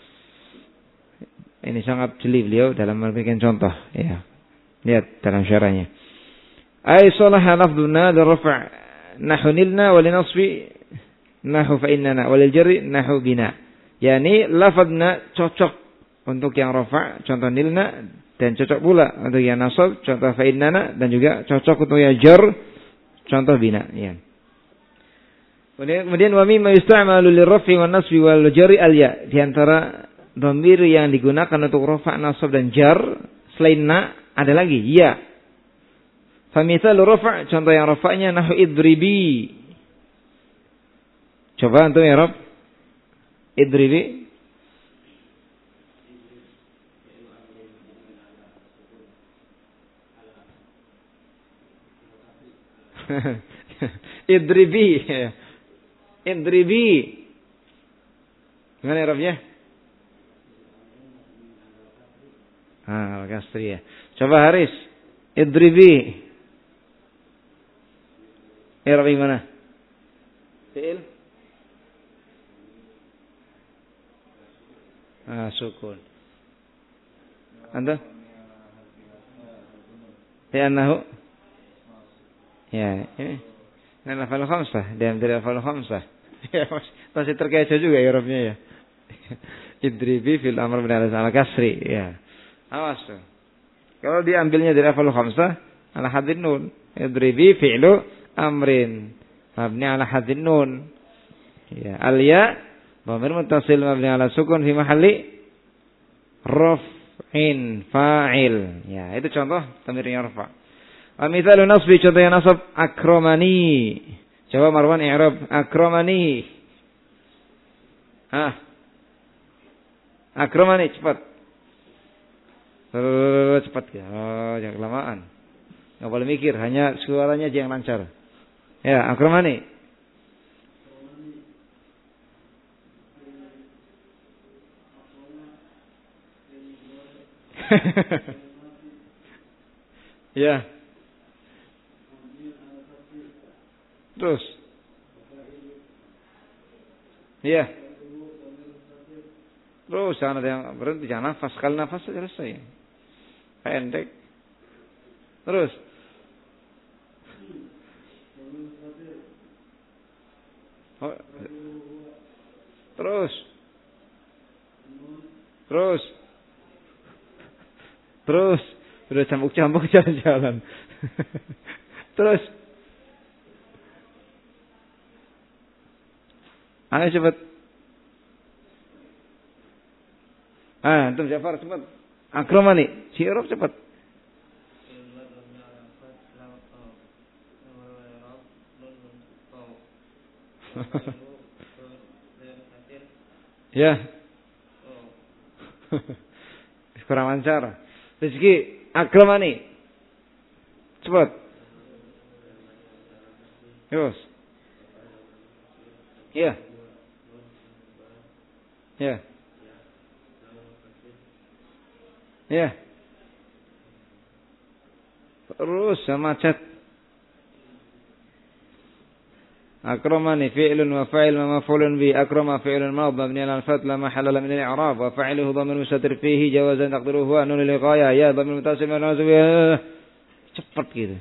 Ini sangat jeli beliau dalam memberikan contoh, ya. Lihat dalam syarahnya. Ai salaha lafduna lirafa' nahu nilna wa linasbi nahu fa innana wa liljari nahu bina. Yani lafadna cocok untuk yang rafa' contoh nilna dan cocok pula untuk yang nasab contoh fa innana dan juga cocok untuk yang jar contoh bina, ya. Kemudian wa mimma yusta'malu lirraf'i wan nasbi wal jarri al-ya. Di antara dhamir yang digunakan untuk rafa', nasab dan jar selain na ada lagi ya. Fa mithalu rafa' contoh yang rafa'nya nahu idribi. Coba antum i'rab idribi. Idribi. Idribi. Gimana i'rabnya? Al-kasri ya. Coba Haris. Idribi. I'rab gimana? Fi'il. Sukun. Anda? Li'annahu. Ya, ini lafal khamsah, dari lafal khamsah. Ya, masih terkecoh juga i'rabnya ya. Idribi fil amr bin al-kasri, ya. Awas tuh. Kalau diambilnya dari lafal khamsah, ala hadin nun. Idribi fi'lu amrin mabni ala hadin nun. Ya, al-ya dhamir muttasil mabni ala sukun fi mahalli raf'in fa'il. Ya, itu contoh dhamirnya rafa'. Mithalu nasbi contohnya nasab akramani. Coba Marwan i'rab akramani. Akramani cepat. Cepat ya. Jangan kelamaan. Enggak boleh mikir, hanya suaranya aja yang lancar. Ya, akramani. Ya. Terus. Iya. Terus jangan ada yang berhenti, jangan nafas. Sekali nafas saja selesai. Pendek. Terus. Oh. Terus. Terus. Terus. Sudah campur-campur jalan-jalan. Terus. Ayo cepat. Antum Jafar cepat. Akramani. Si Arab cepat. Ya. Kurang lancar. Rizki. Akramani. Cepat. Yus. Ya. Ya. Ya. Terus sama cat. Akramani fi'lun wa fa'il wa maf'ulun bi. Akrama fi'lun madh mabni 'ala al-fath la mahalla lahu min al-i'rab wa fa'iluhu dhamir mustatir fihi jawazan taqdiruhu huwa nun liqaya ya dhamir mutasil wa nasb. Cepat gitu.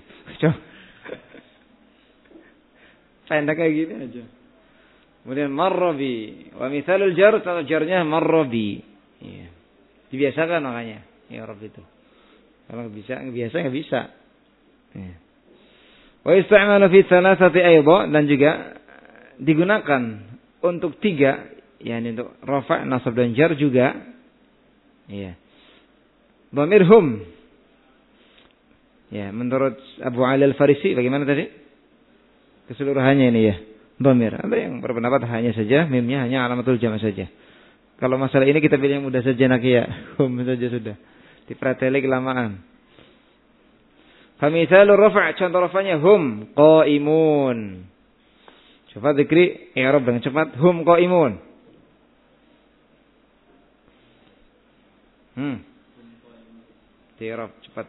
Pendek kayak gini aja. Kemudian marrabi wa mithalul jar, contoh jarnya marrabi. Iya. Dibiasakan makanya ya Rabb itu. Kalau bisa biasa enggak bisa. Ya. Wa ista'malu fi thalathati aidha, dan juga digunakan untuk 3, yakni untuk rafa', nasab dan jar juga. Iya. Dhamir hum. Ya, menurut Abu Ali Al-Farisi bagaimana tadi? Keseluruhannya ini ya. Dhamir. Ada yang berpendapat hanya saja mimnya hanya alamatul jama' saja. Kalau masalah ini kita pilih yang mudah saja nakia. Hum saja sudah. Diprateli kelamaan. Famithalu rafa', contoh rafa'nya hum qaimun. Coba dzikri i'rab dengan cepat. Hum qaimun. Tirab cepat.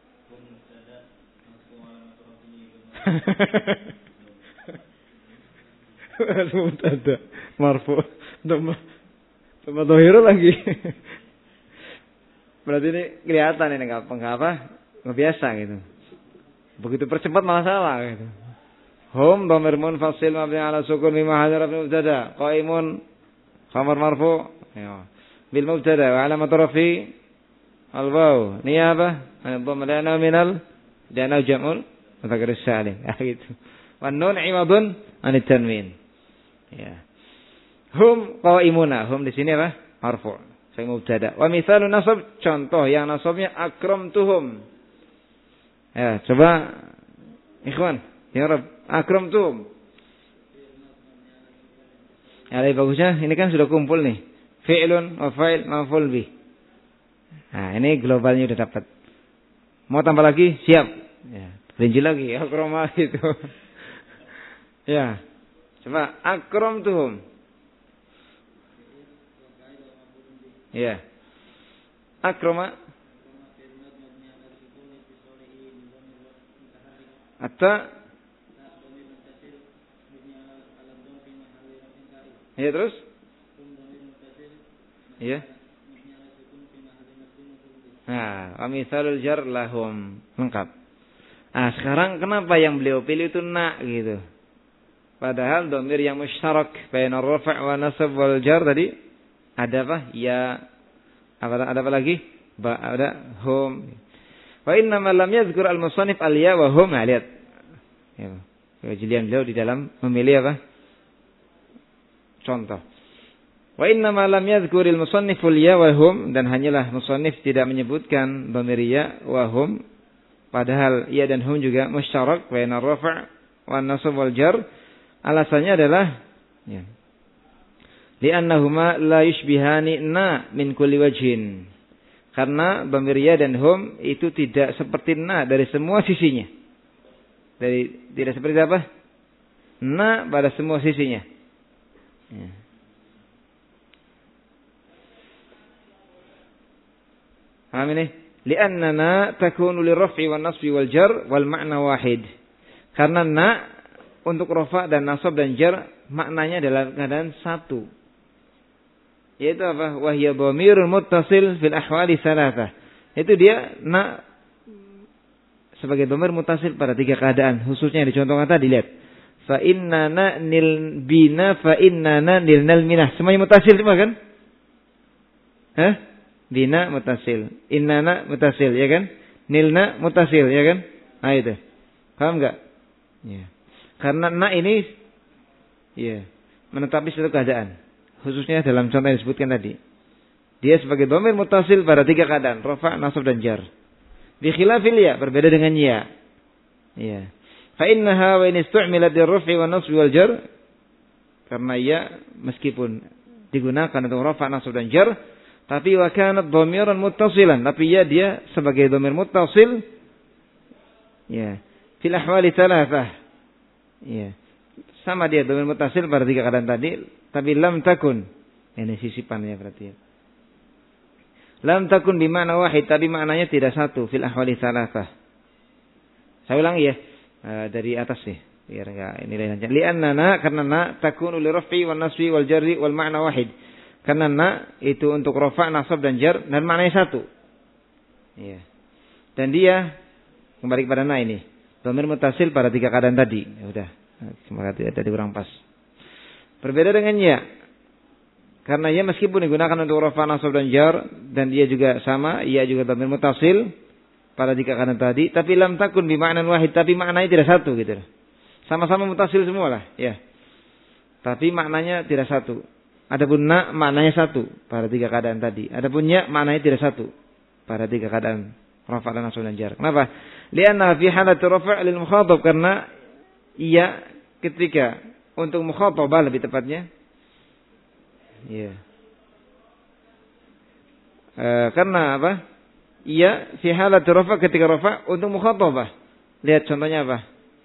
Mubtada marfu. Tempat dohir lagi. Berarti ini kelihatan ini enggak nggak biasa gitu. Begitu percepat malah salah gitu. Hum dhamir munfasil mabni ala sukun fi mahalli raf'in mubtada. Qaimun khabar marfu. Ya. Bil mubtada wa alamat rafi al-waw niyabah an dhamma lana minal dana jam'ul mudzakkar salim. Gitu. Wan nun iwadun an tanwin. Ya. Hum qaimuna. Hum di sini apa? Marfu. Saya mubtada. Wa misalun nasab, contoh yang nasabnya akramtuhum. Ya, coba ikhwan, ya Rabb, akramtuhum. Ya, lebih bagusnya ini kan sudah kumpul nih. Fi'lun wa fa'il maf'ul bih. Nah, ini globalnya udah dapat. Mau tambah lagi? Siap. Ya, rinci lagi akrama itu. Ya. Coba akramtuhum. Ya. Akrama atau ya terus? Ya. Nah, wa misalul jar lahum. Lengkap. Nah, sekarang kenapa yang beliau pilih itu na gitu? Padahal dhamir yang musyarak baina rafa' wa nasab wal jar tadi ada apa? Ya. Ada apa lagi? Ada hum. Wa inna ma lam yadhkur al-musannif al-ya wa hum. Nah, lihat. Ya. Kejelian beliau di dalam memilih apa? Contoh. Wa inna ma lam yadhkur al-musannif al-ya wa hum, dan hanyalah musannif tidak menyebutkan dhamir ya wa hum, padahal ya dan hum juga musyarak baina rafa' wa nasab wal jar. Alasannya adalah ya. Li'annahuma la yushbihani na min kulli wajhin. Karena dhamir ya dan hum itu tidak seperti na dari semua sisinya. Tidak seperti apa? Na pada semua sisinya. Ya. Paham ini? Li'annana takunu lirraf'i wan nasbi wal jar wal ma'na wahid. Karena na untuk rafa dan nasab dan jar maknanya dalam keadaan satu. Yaitu apa? Wahya dhamirun muttasil fil ahwali tsalatsah. Itu dia na sebagai dhamir muttasil pada tiga keadaan, khususnya yang dicontohkan tadi, lihat. Fa innana nil bina fa innana nilnal minah. Semuanya muttasil semua kan? Hah? Bina muttasil, innana muttasil, ya kan? Nilna muttasil, ya kan? Nah itu. Paham enggak? Ya. Karena na ini ya, menetapi suatu keadaan. Khususnya dalam contoh yang disebutkan tadi. Dia sebagai dhamir muttasil pada tiga keadaan. Rafa', nasab, dan jar. Bi khilafil ya, berbeda dengan ya. Ya. Fa innaha wa in istu'milat lirraf'i wa nasbi wal jar. Karena ya meskipun digunakan untuk rafa', nasab, dan jar, tapi wa kanat dhamiran muttasilan. Tapi ya dia sebagai dhamir muttasil ya, fil ahwali thalathah. Ya. Sama dia dhamir muttasil pada tiga keadaan tadi, tapi lam takun. Ini sisipannya berarti ya. Lam takun bima'na wahid, tapi maknanya tidak satu fil ahwali thalathah. Saya ulangi ya. Dari atas sih. Biar enggak ini lancar. Li'annana karena na takunu li raf'i wan nasbi wal jarri wal ma'na wahid. Karena na itu untuk rafa', nasab, dan jar dan maknanya satu. Iya. Dan dia kembali kepada na ini. Dhamir muttasil pada tiga keadaan tadi. Ya udah. Semoga tidak kurang pas. Berbeda dengan ya. Karena ya meskipun digunakan untuk rafa', nasab, dan jar, dan dia juga sama, ya juga dhamir muttasil pada tiga keadaan tadi, tapi lam takun bi ma'nan wahid, tapi maknanya tidak satu gitu. Sama-sama muttasil semua lah, ya. Tapi maknanya tidak satu. Adapun na maknanya satu pada tiga keadaan tadi. Adapun ya maknanya tidak satu pada tiga keadaan rafa', dan nasab, dan jar. Kenapa? Lianna fi halati rafa' lil mukhatab, karena iya ketika untuk mukhatabah lebih tepatnya. Ya. Karena apa? Iya fi halati rafa' ketika rafa' untuk mukhatabah. Lihat contohnya apa?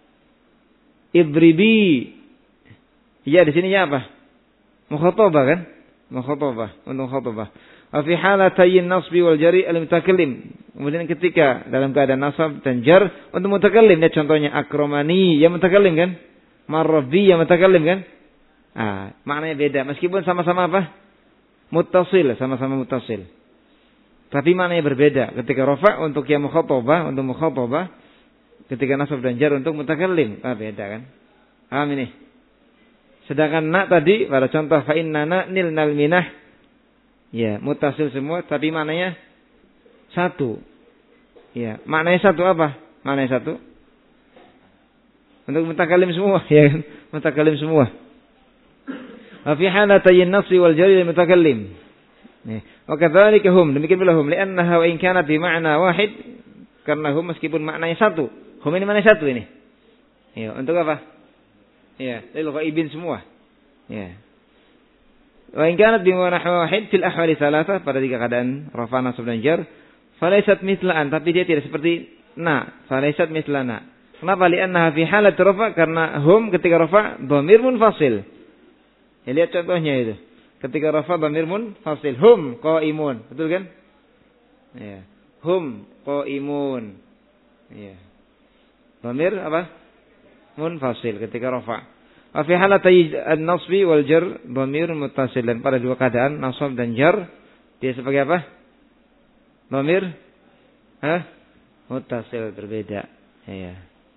Idribi. Iya di sini ya apa? Mukhatabah kan? Mukhatabah, untuk mukhatabah. Wa fi halatayn nasbi wal jari al-mutakallim. Kemudian ketika dalam keadaan nasab dan jar untuk mutakallim, ya contohnya akramani yang mutakallim kan? Marrabi yang mutakallim kan? Maknanya beda meskipun sama-sama apa? Muttasil, sama-sama muttasil. Tapi maknanya berbeda. Ketika rafa untuk yang mukhatabah, untuk mukhatabah, ketika nasab dan jar untuk mutakallim, beda kan? Paham ini? Sedangkan na tadi pada contoh fa innana nilnal minah, ya muttasil semua tapi maknanya satu. Ya, maknanya satu apa? Maknanya satu. Untuk mutakallim semua, ya kan? Mutakallim semua. Wa fi halatayn nasbi wal jari lil mutakallim. Wa kadzalika hum, demikian pula hum, li'annaha wa in kanat bi ma'na wahid, karena hum meskipun maknanya satu. Hum ini maknanya satu ini. Ya, untuk apa? Ya, lil ghaibin semua. Ya. Wa in kanat bi ma'na wahid fil ahwali tsalatsa, pada tiga keadaan rafa nasb dan jar, falaisat mithlan, tapi dia tidak seperti na, falaisat mithlana. Kenapa? Li'annaha fi halat rafa, karena hum ketika rafa dhamir munfasil. Ya, lihat contohnya itu. Ketika rafa dhamir munfasil, hum qaimun, betul kan? Ya. Hum qaimun. Ya. Dhamir apa? Munfasil ketika rafa. Wa fi halatay an-nasbi wal jar dhamir muttasil, dan pada dua keadaan nasab dan jar dia sebagai apa? Dhamir muttasil, berbeda. Ya.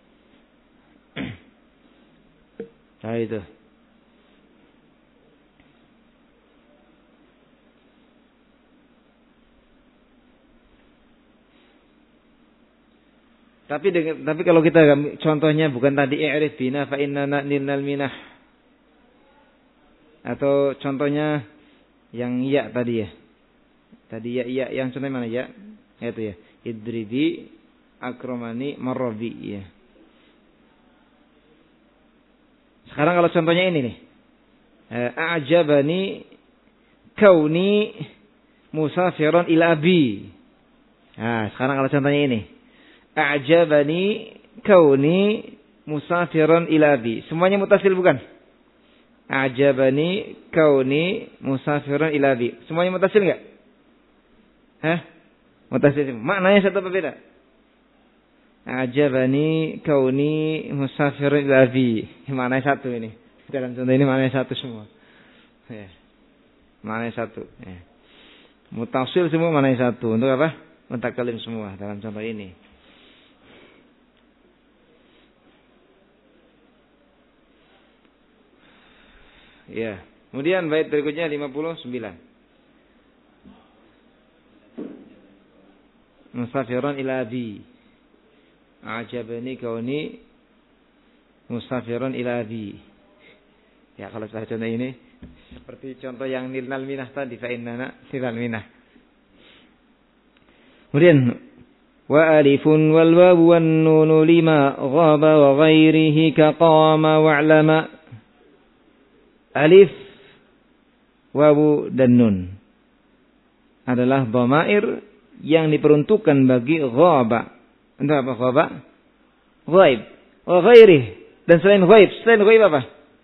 Nah itu. Tapi kalau kita contohnya bukan tadi i'rif bina fa innana nilnal minah, atau contohnya yang ya tadi ya. Tadi ya yang contohnya mana ya? Itu ya. Idribi akramani marrabi ya. Sekarang kalau contohnya ini nih. A'jabani kauni musafiran ila abi. Nah, sekarang kalau contohnya ini. A'jabani kauni musafiran ila abi. Semuanya mutasil bukan? A'jabani kauni musafiran ila abi. Semuanya mutasil enggak? Mutasil. Maknanya satu apa beda? A'jabani kauni musafiran ila abi. Maknanya satu ini. Dalam contoh ini maknanya satu semua. Ya. Maknanya satu. Ya. Mutasil semua maknanya satu. Untuk apa? Mutakallim semua dalam contoh ini. Ya. Kemudian bait berikutnya 59. Musafiran ila abi. A'jabani kauni musafiran ila abi. Ya, kalau saya contoh ini seperti contoh yang nilnal minah tadi, fa innana nilnal minah. Kemudian wa alifun wal wawu wan nunu lima ghaba wa ghairihi ka qama wa 'lama. Alif, wawu dan nun adalah dhamair yang diperuntukkan bagi ghaba. Untuk apa ghaba? Ghaib. Wa ghairihi, dan selain ghaib. Selain ghaib apa?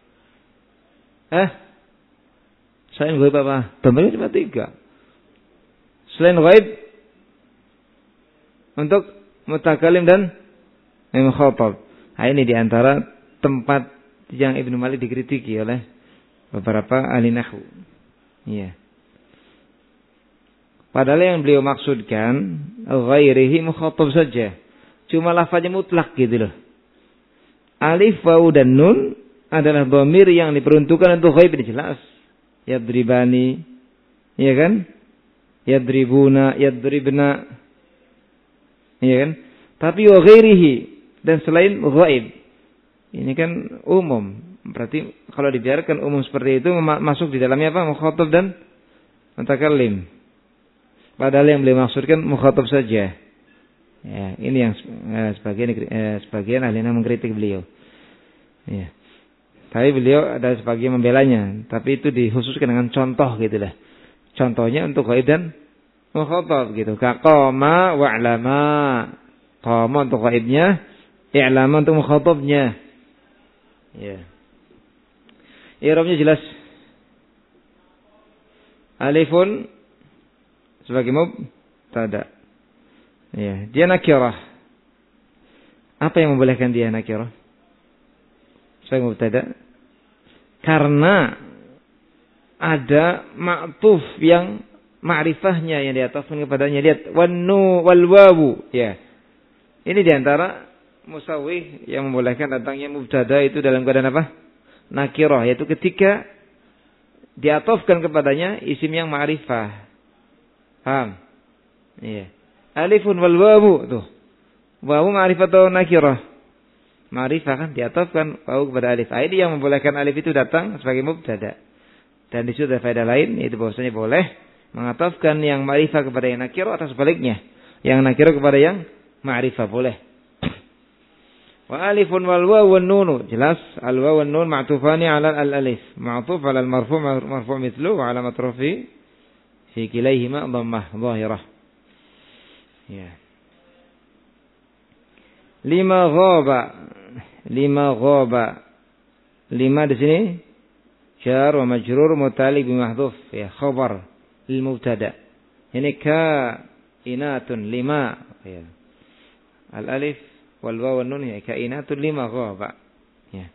Selain ghaib apa? Dhamirnya cuma 3. Selain ghaib untuk mutakallim dan mukhatab. Nah, ini diantara tempat yang Ibnu Malik dikritiki oleh beberapa ahli nahwu. Iya. Padahal yang beliau maksudkan ghairihi mukhatab saja. Cuma lafaznya mutlak gitu loh. Alif, wawu dan nun adalah dhamir yang diperuntukkan untuk ghaib, ini jelas. Yadribani, iya kan? Yadribuna, yadribna. Iya kan? Tapi wa ghairihi, dan selain ghaib. Ini kan umum. Berarti kalau dibiarkan umum seperti itu masuk di dalamnya apa? Mukhatab dan mutakallim. Padahal yang beliau maksudkan mukhatab saja. Ya, ini yang sebagian ahlinya mengkritik beliau. Ya. Tapi beliau ada sebagian membelanya, tapi itu dikhususkan dengan contoh gitu lah. Contohnya untuk ghaib dan mukhatab gitu. Ka qama wa 'lama. Qama untuk ghaibnya, i'lama untuk mukhatabnya. Ya. I'rabnya jelas. Alifun sebagai mubtada. Ya, dia nakirah. Apa yang membolehkan dia nakirah sebagai mubtada? Karena ada ma'tuf yang ma'rifahnya yang diatafkan kepadanya. Lihat, wannu wal wawu. Ya. Ini diantara musawwih yang membolehkan datangnya mubtada itu dalam keadaan apa? Nakirah, yaitu ketika diatafkan kepadanya isim yang ma'rifah. Paham? Iya. Alifun wal wawu tuh. Wawu ma'rifah atau nakirah? Ma'rifah kan diatafkan wawu kepada alif. Ini yang membolehkan alif itu datang sebagai mubtada. Dan di situ ada faedah lain, yaitu bahwasanya boleh mengatafkan yang ma'rifah kepada yang nakirah atau sebaliknya. Yang nakirah kepada yang ma'rifah boleh. Wa alifun wal wawu wan nun. Jelas al wawu wan nun ma'tufani 'ala al alif. Ma'tuf 'ala al marfu' mithlu wa 'alamat rafi fi kilayhima dhammah dhahirah. Ya. Lima ghaba. Lima di sini jar wa majrur muta'alliq bi mahdhuf, ya, khabar lil mubtada. Ini kainatun lima, ya. Al alif wal waw wan nun, ya, kainatun lima ghaba. Ya.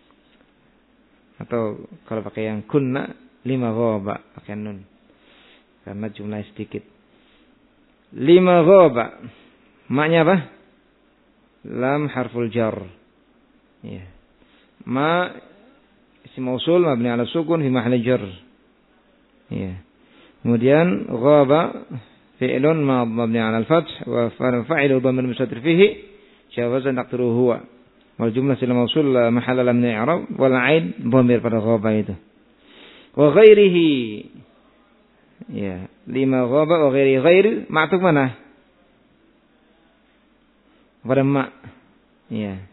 Atau kalau pakai yang kunna lima ghaba pakai nun. Karena jumlah sedikit. Lima ghaba. Maknya apa? Lam harful jar. Ya. Ma isim mausul mabni ala sukun fi mahalli jar. Ya. Kemudian ghaba fi'lun mabni ala al-fath wa fa'ilu dhamir mustatir fihi jawazan taqdiruhu huwa. Wal jumlah sil mausul mahalla lam i'rab wal 'aid dhamir pada ghaba itu. Wa ghairihi. Ya, lima ghaba wa ghairi ma'tuf mana? Pada ma. Ya.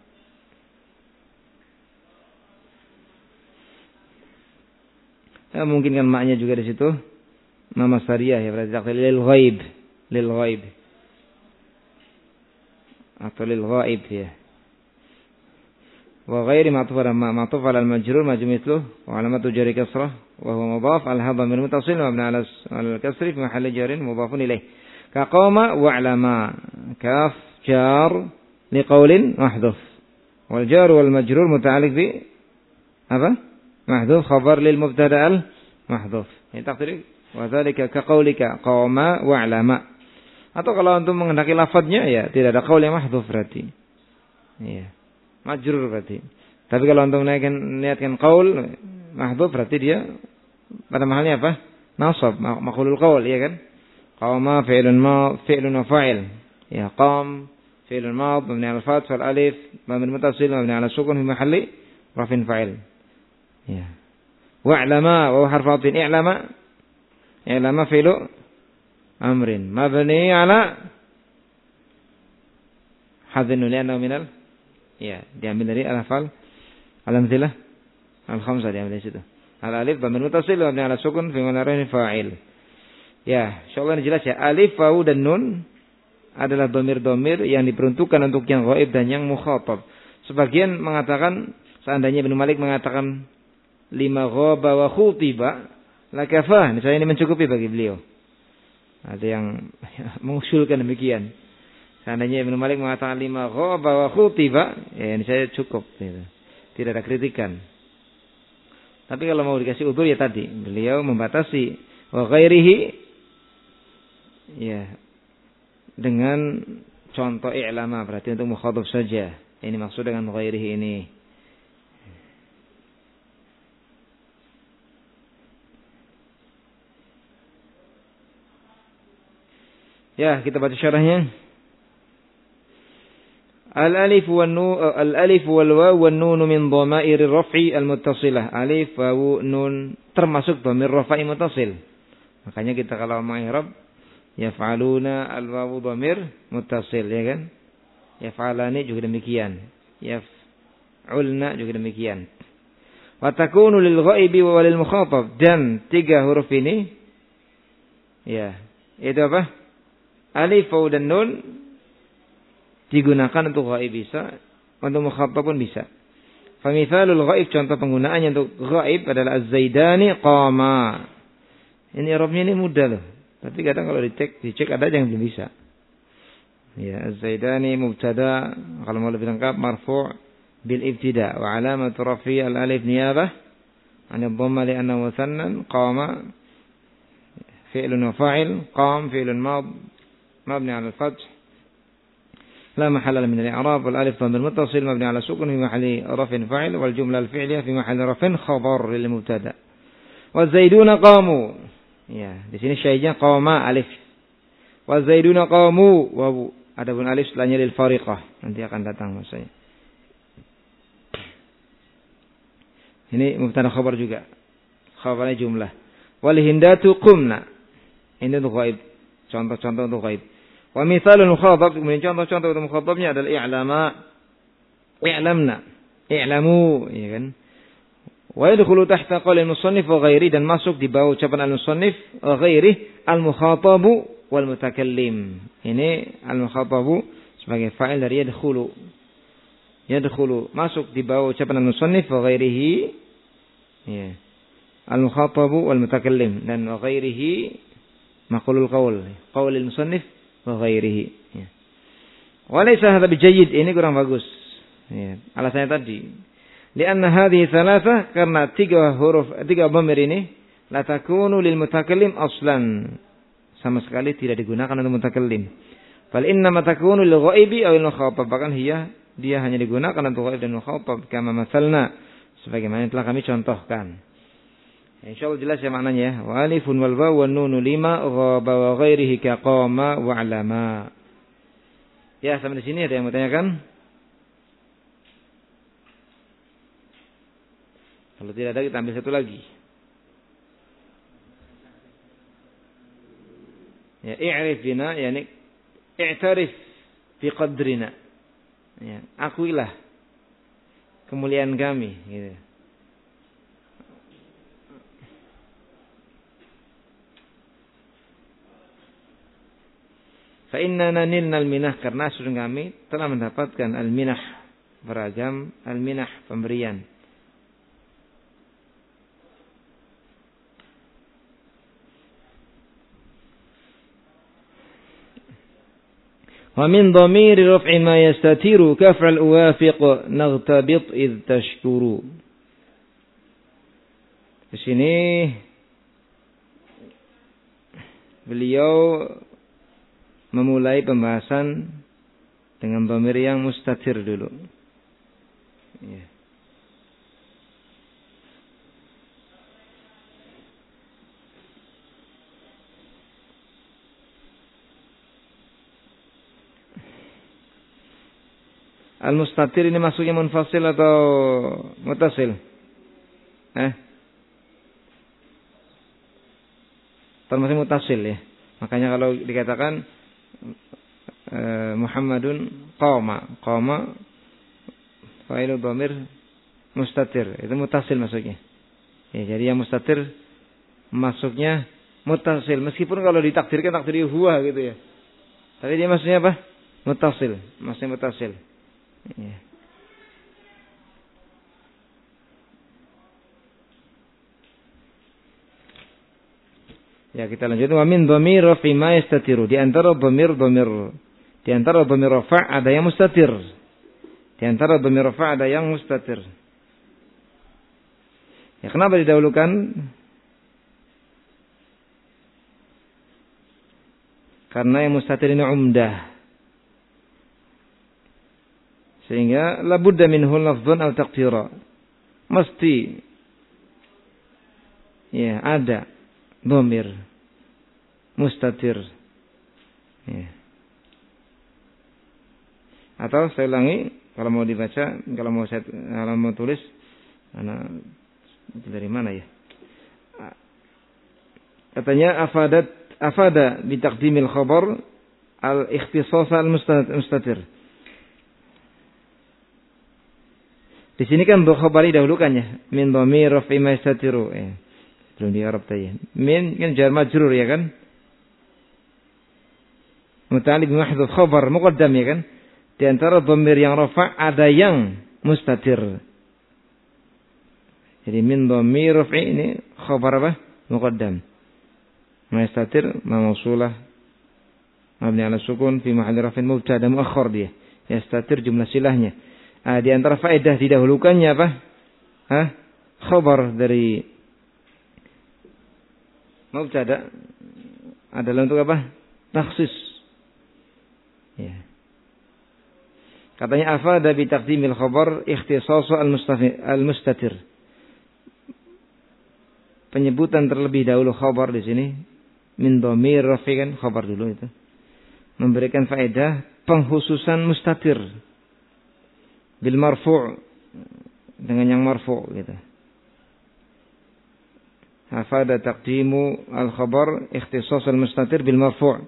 Mungkin kan maknya juga di situ nama syariah, ya, berarti takdir lil ghaib atau lil ghaib, ya. Wa ghairi ma'tuf ala ma'tuf ala al-majrur majrur mithlu wa alamatu jari kasrah wa huwa mudhaf al-hadha min mutasil mabni ala al-kasri fi mahalli jarin mudhafun ilayh. Ka qama wa 'alama. Kaf jar liqaulin mahdhuf. Wal jar wal majrur muta'alliq bi apa? Mahdhuf khabar lil mubtada' al mahdhuf. Ini takdir wa dzalika ka qaulika qama wa 'alama. Atau kalau untuk menghendaki lafadznya, ya, tidak ada qaul yang mahdhuf berarti. Iya. Majrur berarti. Tapi kalau untuk niatkan qaul mahdhuf berarti dia pada mahalnya apa? Nasab, maqulul qaul, ya kan? Qama fi'lun wa fa'il. Ya, qam fi'lun mad mabni 'ala al-fath wal alif mabni muttasil mabni 'ala sukun fi mahalli raf'in fa'il. Ya. Wa'lama wa harfu 'atfin i'lama fi'lu amrin mabni 'ala hadzin li'annahu minal, ya, diambil dari al-hafal al-amthilah al-khamsah, diambil dari situ. Al-alif dhamir muttasil mabni 'ala sukun fi mahalli fa'il. Ya, insyaallah ini jelas, ya. Alif, wawu dan nun adalah dhamir-dhamir yang diperuntukkan untuk yang ghaib dan yang mukhatab. Sebagian mengatakan, seandainya Ibnu Malik mengatakan lima ghaba wa khutiba lakafah, misalnya ini mencukupi bagi beliau. Ada yang mengusulkan demikian. Seandainya Ibnu Malik mengatakan lima ghaba wa khutiba, ya, ini saya cukup, gitu. Tidak ada kritikan. Tapi kalau mau dikasih udzur, ya tadi beliau membatasi wa ghairihi, ya, dengan contoh i'lama, berarti untuk mukhatab saja. Ini maksud dengan ghairihi ini. Ya, kita baca syarahnya. Al-alif wan nun al-alif wal waw wan nun min dhamair ar-raf'i al-muttasilah. Alif, waw, nun termasuk dhamir raf'i muttasil. Makanya kita kalau ma'rab yaf'aluna al-waw dhamir muttasil, ya kan? Yaf'alani juga demikian. Yaf'ulna juga demikian. Wa takunu lil ghaibi wa lil mukhatab, dan tiga huruf ini, ya, itu apa? Alif, waw dan nun digunakan untuk ghaib bisa, untuk mukhatab pun bisa. Famithalul ghaib, contoh penggunaannya untuk ghaib adalah az-zaidani qama. Ini i'rabnya ini mudah loh. Tapi kadang kalau dicek ada yang belum bisa. Ya, Az-Zaidani mubtada, kalau mau lebih lengkap marfu' bil ibtida wa alamatu rafi' al-alif niyabah 'an ad-dhamma li annahu muthannan qama fi'lun wa fa'il qam fi'lun mabni 'ala al-fath la mahalla min al-i'rab wal alif dhamir muttasil mabni 'ala sukun fi mahalli raf'in fa'il wal jumlah al-fi'liyah fi mahalli raf'in khabar lil mubtada. Wa zaiduna qamu. Ya, di sini syai'nya qama alif. Wa zaiduna qamu wa adapun alif setelahnya lil fariqah, nanti akan datang maksudnya. Ini mubtada khabar juga. Khabarnya jumlah. Wal hindatu qumna. Ini untuk ghaib. Contoh-contoh untuk ghaib. Wa mithalul mukhatab, kemudian contoh-contoh untuk mukhatabnya adalah i'lama, i'lamna, i'lamu, ya kan? Wa yadkhulu tahta qaul al-musannif wa ghairi, dan masuk di bawah ucapan al-musannif wa ghairi al-mukhatabu wal mutakallim. Ini al-mukhatabu sebagai fa'il dari yadkhulu. Yadkhulu masuk di bawah ucapan al-musannif wa ghairihi. Ya. Al-mukhatabu wal mutakallim, dan wa ghairihi maqulul qaul. Qaul al-musannif wa ghairihi. Ya. Wa laysa hadha bijayyid, ini kurang bagus. Ya. Alasannya tadi. Lianna hadhihi thalatha, karena tiga dhamir ini la takunu lil mutakallim aslan, sama sekali tidak digunakan untuk mutakallim. Fal inna ma takunu lil ghaibi aw lil mukhatab, bahkan dia hanya digunakan untuk ghaib dan mukhatab, kama masalna, sebagaimana telah kami contohkan. Insyaallah jelas ya maknanya ya. Wa alifun wal waw wan nunu lima ghaba wa ghairihi ka qama wa alama. Ya, sampai di sini ada yang mau tanyakan? Kalau tidak ada, kita ambil satu lagi. Ya, i'rif bina, yani i'tarif bi qadrina. Ya, akuilah kemuliaan kami, gitu. Fa innana nilna al-minah, karena sesungguhnya kami telah mendapatkan al-minah, beragam al-minah, pemberian. Wa min dhamiri raf'i ma yastatiru kaf'al uwafiq naghtabit id tashkuru. Di sini beliau memulai pembahasan dengan dhamir yang mustatir dulu. Ya. Al-mustatir ini maksudnya munfasil atau muttasil? Termasuk muttasil ya. Makanya kalau dikatakan Muhammadun qama fa'ilu dhamir mustatir, itu muttasil maksudnya. Ya, jadi yang mustatir masuknya muttasil, meskipun kalau ditakdirkan takdir huwa gitu ya. Tapi dia maksudnya apa? Muttasil, maksudnya muttasil. Ya. Ya, kita lanjut. Wa min dhamir rafi ma yastatiru. Di antara dhamir rafa' ada yang mustatir. Di antara dhamir rafa' ada yang mustatir. Ya, kenapa didahulukan? Karena yang mustatir ini umdah. Sehingga labudda minhu lafdhun aw taqdira. Mesti ya ada dhamir mustatir. Ya. Atau saya ulangi, kalau mau dibaca, kalau mau tulis, dari mana ya? Katanya afada bi taqdimil khabar al-ikhtisas al-mustatir. Di sini kan khabari dahulukannya, min dhamir rafi ma yastatiru. Belum di Arab tadi. Min kan jar majrur ya kan? Muta'alliq bi mahdhuf khabar muqaddam ya kan? Di antara dhamir yang rafa' ada yang mustatir. Jadi min dhamir rafi ini khabar apa? Muqaddam. Ma yastatir mausulah mabni ala sukun fi mahalli raf'in mubtada muakhkhar dia. Yastatir jumlah silahnya. Di antara faedah didahulukannya apa? Khabar dari mubtada adalah untuk apa? Takhsis. Ya. Katanya afada bi taqdimil khabar ikhtisasu al-mustatir. Penyebutan terlebih dahulu khabar di sini min dhamir rafi kan khabar dulu itu. Memberikan faedah pengkhususan mustatir bil marfu' dengan yang marfu' gitu. Afada taqdimu al-khabar ikhtisas al-mustatir bil marfu'.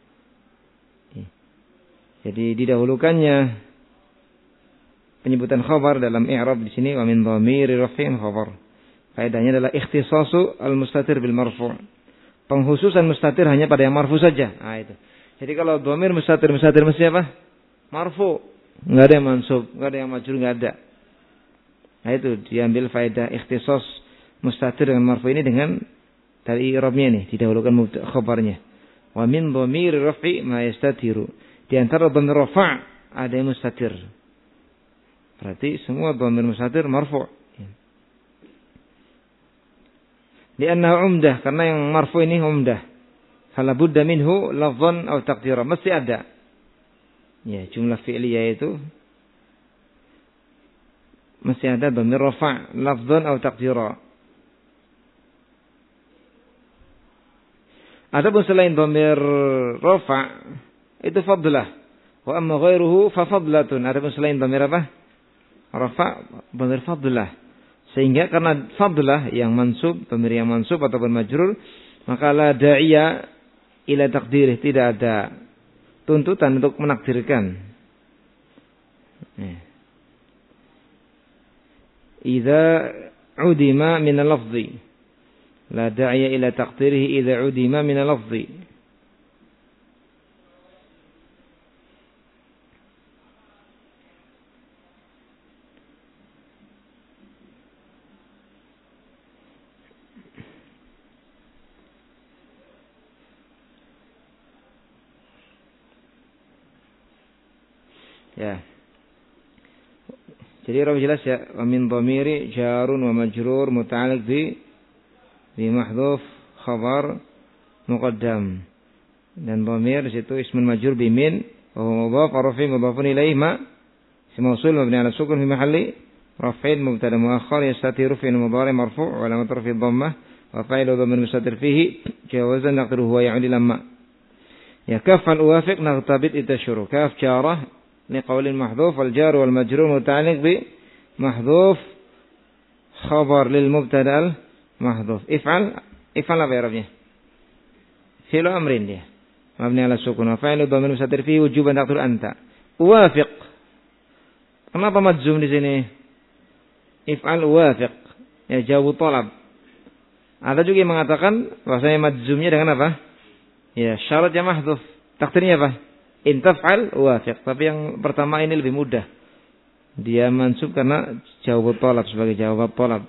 Jadi didahulukannya penyebutan khabar dalam i'rab di sini wa min dhamiri raf'in khabar. Faedahnya adalah ikhtisasu al-mustatir bil marfu'. Pengkhususan mustatir hanya pada yang marfu saja. Itu. Jadi kalau dhamir mustatir mesti apa? Marfu. Enggak ada yang mansub, enggak ada yang majrur, enggak ada. Itu diambil faedah ikhtisas mustatir dengan marfu ini dengan dari i'rabnya nih, didahulukan khabarnya. Wa min dhamiri raf'i ma yastatiru. Di antara dhamir rafa' ada yang mustatir. Berarti semua dhamir mustatir marfu'. Li'annahu umdah, karena yang marfu ini umdah. Fala budda minhu lafdhan aw taqdira, mesti ada. Ya, jumlah fi'liyah itu mesti ada dhamir rafa' lafdhan aw taqdira. Adapun selain dhamir rafa' itu fadlah. Wa amma ghairuhu fa fadlatun. Adapun selain dhamir apa? Rafa' dhamir fadlah. Sehingga karena fadlah yang mansub, dhamir yang mansub ataupun majrur, maka la da'iya ila takdirih, tidak ada tuntutan untuk menakdirkan. Idza udima min al-lafzi, la da'iya ila takdirih idza udima min al-lafzi. Ya. Jadi harus jelas ya, wa min dhamiri jarun wa majrur muta'alliq bi mahdhuf khabar muqaddam. Dan dhamir di situ ismun majrur bi min wa huwa mudhaf rafi mudhafun ilaihi ma ism mawsul mabni ala sukun fi mahalli raf'in mubtada muakhkhar yastatiru fi mudhari marfu' wa alamat rafi dhammah wa fa'ilu dhamir mustatir fihi jawazan naqdiruhu wa ya'ud lamma. Ya kafan uwafiq naqtabit itashuru kaf jarah لقول المحذوف والجار والمجرور متعلق بمحذوف خبر للمبتدا المحذوف افعل apa i'rabnya fi'lu amrin dia mabni ala sukun wa fa'ilu dhamir mustatir fihi wujuban taqdir anta wafiq. Kenapa majzum di sini? If'al wafiq ya jawab talab. Ada juga yang mengatakan bahwasanya majzumnya dengan apa? Ya syarat yang mahdhuf. Takdirnya apa? In taf'al wafiq. Tapi yang pertama ini lebih mudah. Dia mansub karena jawab talab sebagai jawab talab.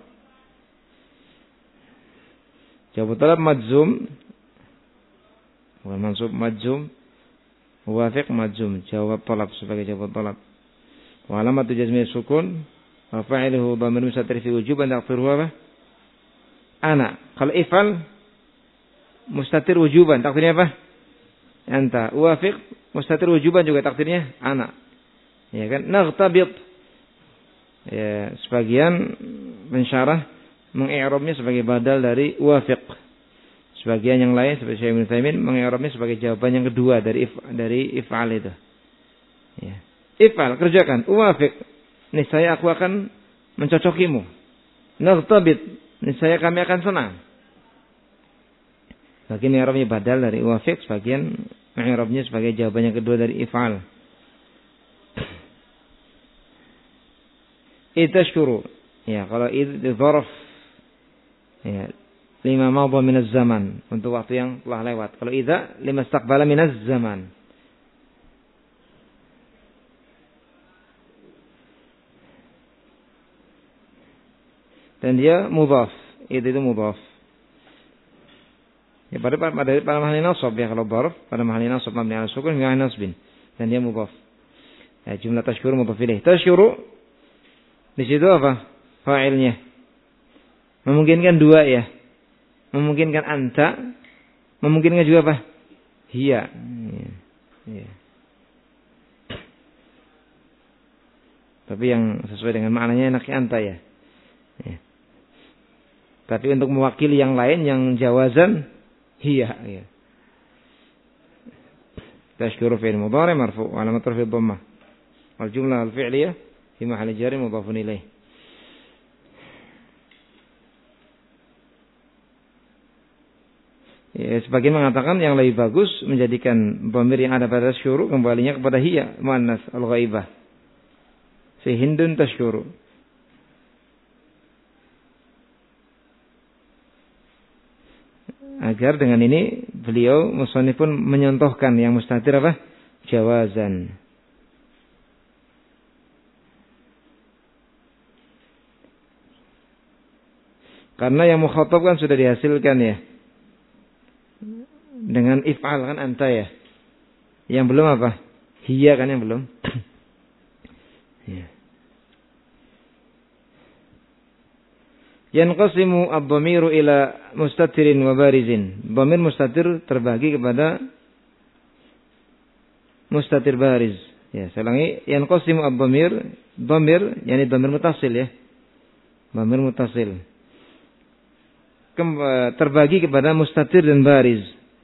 Jawab talab majzum. Bukan mansub majzum. Wafiq majzum. Jawab talab sebagai jawab talab. Wa alamatu jazmi sukun. Wa fa'iluhu dhamir mustatir fi wujuban taqdiruhu apa? Ana. Kalau if'al mustatir wujuban. Takdirnya apa? Anta. Wafiq mustatir wujuban juga takdirnya ana. Ya kan? Naghtabit. Ya, sebagian pensyarah mengi'rabnya sebagai badal dari wafiq. Sebagian yang lain seperti Syekh Ibnu Utsaimin mengi'rabnya sebagai jawaban yang kedua dari if'al itu. Ya. If'al, kerjakan. Wafiq. Niscaya aku akan mencocokimu. Naghtabit. Niscaya kami akan senang. Bagian i'rabnya badal dari wafiq, sebagian i'rabnya sebagai jawaban yang kedua dari if'al. Itashkuru. Ya, kalau dzaraf ya, lima madha min az-zaman, untuk waktu yang telah lewat. Kalau idza lima istaqbala min az-zaman. Dan dia mudhaf. Itu mudhaf. Ya, pada mahali nasab ya, kalau dharf pada mahali nasab mabni ala sukun fi nasbin dan dia mudhaf. Ya, jumlah tashkuru mudhaf ilaih. Tashkuru di situ apa? Fa'ilnya. Memungkinkan dua ya. Memungkinkan anta, memungkinkan juga apa? Hiya. Ya. Tapi yang sesuai dengan maknanya enaknya anta ya. Ya. Tapi untuk mewakili yang lain yang jawazan hiya ya. Tashkuru fi'il mudhari' marfu' wa alamat raf'i dhammah. Wal jumlah al fi'liyah fi mahalli jar mudhafun ilaih. Ya, sebagian mengatakan yang lebih bagus menjadikan dhamir yang ada pada tashkuru kembalinya kepada hiya muannas al-ghaibah. Si Hindun tashkuru. Agar dengan ini beliau musannif pun menyontohkan yang mustatir apa? Jawazan. Karena yang mukhatab kan sudah dihasilkan ya. Dengan if'al kan anta ya. Yang belum apa? Hiya kan yang belum. Ya. Yanqasimu ad-dhamiru ila mustatirin wa barizin. Dhamir mustatir terbagi kepada mustatir bariz. Ya, saya ulangi. Yanqasimu ad-dhamir, dhamir yakni dhamir mutasil ya. Dhamir mutasil. Terbagi kepada mustatir dan bariz.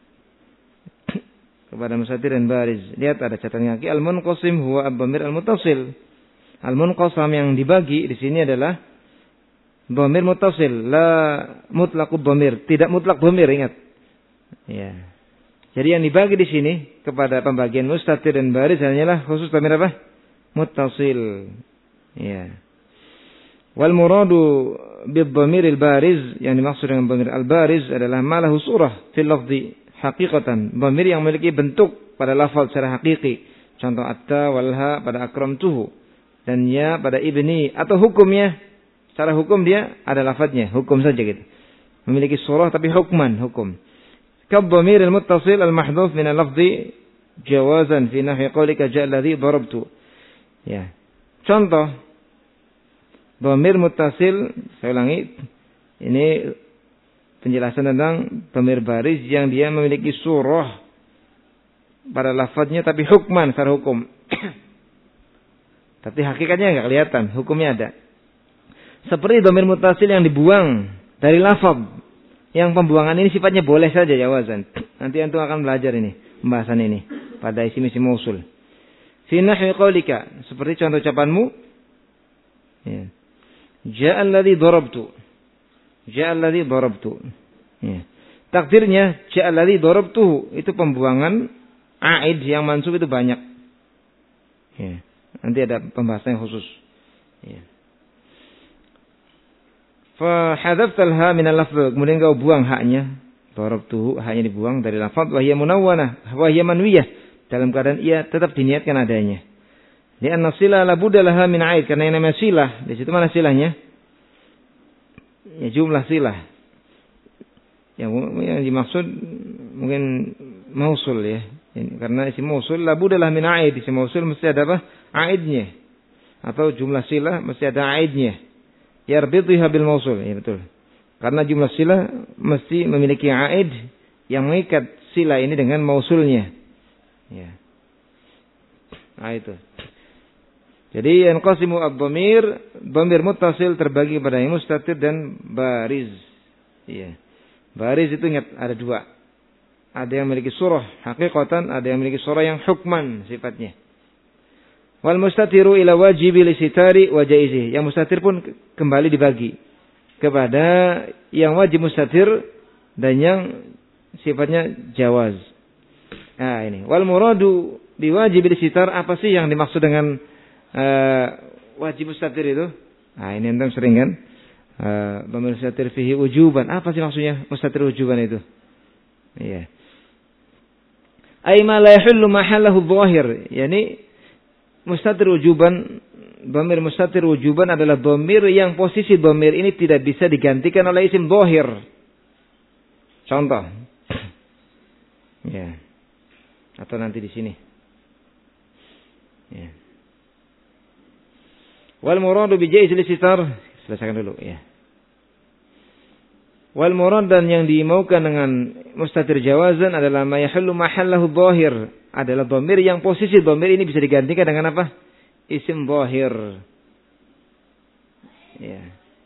Kepada mustatir dan bariz. Lihat ada catatan kaki. Al-munqasim huwa ad-dhamir al-mutasil. Al-munqasam yang dibagi di sini adalah dhamir mutasil, la mutlaqud dhamir, tidak mutlak dhamir, ingat. Ya. Jadi yang dibagi di sini kepada pembagian mustatir dan bariz hanyalah khusus dhamir apa? Muttasil. Ya. Wal muradu bid dhamiril bariz, yang dimaksud dengan dhamir al-bariz adalah ma lahu surah fil lafzi haqiqatan, dhamir yang memiliki bentuk pada lafaz secara hakiki. Contoh atta wal ha pada akramtuhu dan ya pada ibni, atau hukumnya secara hukum dia ada lafadznya, hukum saja gitu. Memiliki surah tapi hukman, hukum. Kadhamir al-muttasil al-mahdhuf min al-lafzi jawazan fi nahwi qawlika ja'a alladhi darabtu. Ya. Contoh dhamir muttasil, saya ulangi, ini penjelasan tentang dhamir baris yang dia memiliki surah pada lafadznya tapi hukman, secara hukum. Tapi hakikatnya enggak kelihatan, hukumnya ada. Seperti dhamir muttasil yang dibuang dari lafaz. Yang pembuangan ini sifatnya boleh saja jawazan. Nanti antum akan belajar ini, pembahasan ini pada isim-isim mausul. Fi nahwi qaulika, seperti contoh ucapanmu. Ya. Ja'a alladhi darabtu. Ja'a alladhi darabtu. Ya. Takdirnya ja'a alladhi darabtu itu pembuangan aid yang mansub itu banyak. Ya. Nanti ada pembahasan yang khusus. Ya. Fa hadzaftal ha min al-lafz, kemudian kau buang haknya. Darabtuhu, haknya dibuang dari lafaz wa hiya munawwanah wa hiya manwiyah, dalam keadaan ia tetap diniatkan adanya. Li anna silah la budda laha min aid, karena yang namanya silah, di situ mana silahnya? Ya jumlah silah. Yang dimaksud mungkin mausul ya. Karena isim mausul la budda laha min aid, isim mausul mesti ada apa? Aidnya. Atau jumlah silah mesti ada aidnya. Yarbidhiha bil mausul, ya betul. Karena jumlah silah mesti memiliki aid yang mengikat silah ini dengan mausulnya. Ya. Nah itu. Jadi yanqasimu ad-dhamir, dhamir muttasil terbagi pada yang mustatir dan bariz. Iya. Bariz itu ingat ada dua. Ada yang memiliki surah haqiqatan, ada yang memiliki surah yang hukman sifatnya. Wal mustatiru ila wajibi lisitari wa jaizi. Yang mustatir pun kembali dibagi kepada yang wajib mustatir dan yang sifatnya jawaz. Nah ini. Wal muradu biwajib lisitar, apa sih yang dimaksud dengan wajib mustatir itu? Nah ini antum sering kan? Mustatir fihi wujuban. Apa sih maksudnya mustatir wujuban itu? Iya. Ay ma la yahullu mahallahu dhahir. Yani mustatir wujuban, dhamir mustatir wujuban adalah dhamir yang posisi dhamir ini tidak bisa digantikan oleh isim dhahir. Contoh, Ya. Atau nanti di sini. Ya. Wal muradu bi jaizil sitar, selesaikan dulu ya. Wal murad dan yang dimaukan dengan mustatir jawazan adalah ma yahillu mahallahu dhahir, adalah dhamir yang posisi dhamir ini bisa digantikan dengan apa? Isim dhahir. Ya.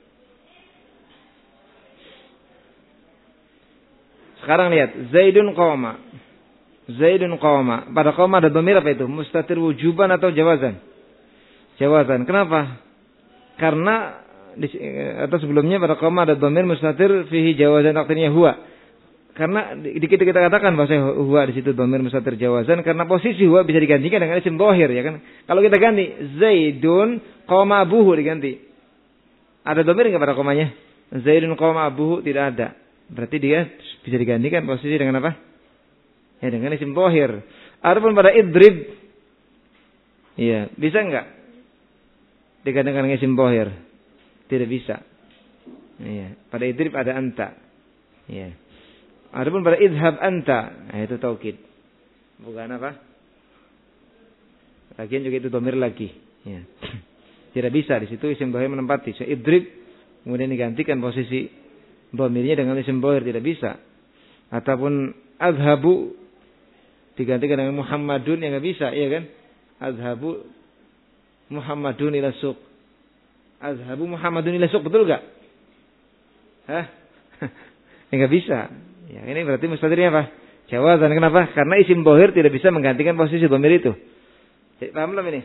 Sekarang lihat Zaidun qama. Zaidun qama. Pada qama ada dhamir apa itu? Mustatir wujuban atau jawazan? Jawazan. Kenapa? Karena atau sebelumnya pada qama ada dhamir mustatir fihi jawazan artinya huwa. Karena kita katakan bahasa huwa di situ dhamir mustatir jawazan karena posisi huwa bisa digantikan dengan isim dhahir ya kan. Kalau kita ganti Zaidun qama abuhu diganti. Ada dhamir enggak pada qamanya? Zaidun qama abuhu tidak ada. Berarti dia bisa digantikan posisi dengan apa? Ya dengan isim dhahir. Adapun pada idrib iya, bisa enggak digantikan dengan isim dhahir? Tidak bisa. Iya. Pada idrib ada anta. Iya. Adapun pada idhab anta, nah itu taukid. Bukan apa? Lagian juga itu dhamir lagi. Iya. Tidak bisa di situ isim dhahir menempati. So, idrib kemudian digantikan posisi dhamirnya dengan isim dhahir tidak bisa. Ataupun adhabu digantikan dengan Muhammadun yang enggak bisa, iya kan? Adhabu Muhammadun ila suq. Azhabu Muhammadun ila suq, betul enggak? Hah? Enggak bisa. Ya, ini berarti mustatirnya apa? Jawazan. Kenapa? Karena isim dhahir tidak bisa menggantikan posisi dhamir itu. Paham belum ini?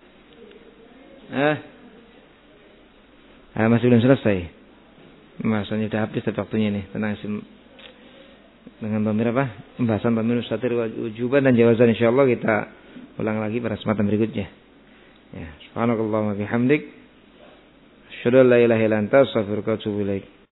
Masih belum selesai. Masanya sudah habis waktunya ini tentang isim dengan dhamir apa? Pembahasan dhamir mustatir wujuban dan jawazan insyaallah kita ulang lagi pada kesempatan berikutnya. Ya, subhanakallahumma bihamdik asyhadu an la ilaha illa anta astaghfiruka wa atubu ilaik.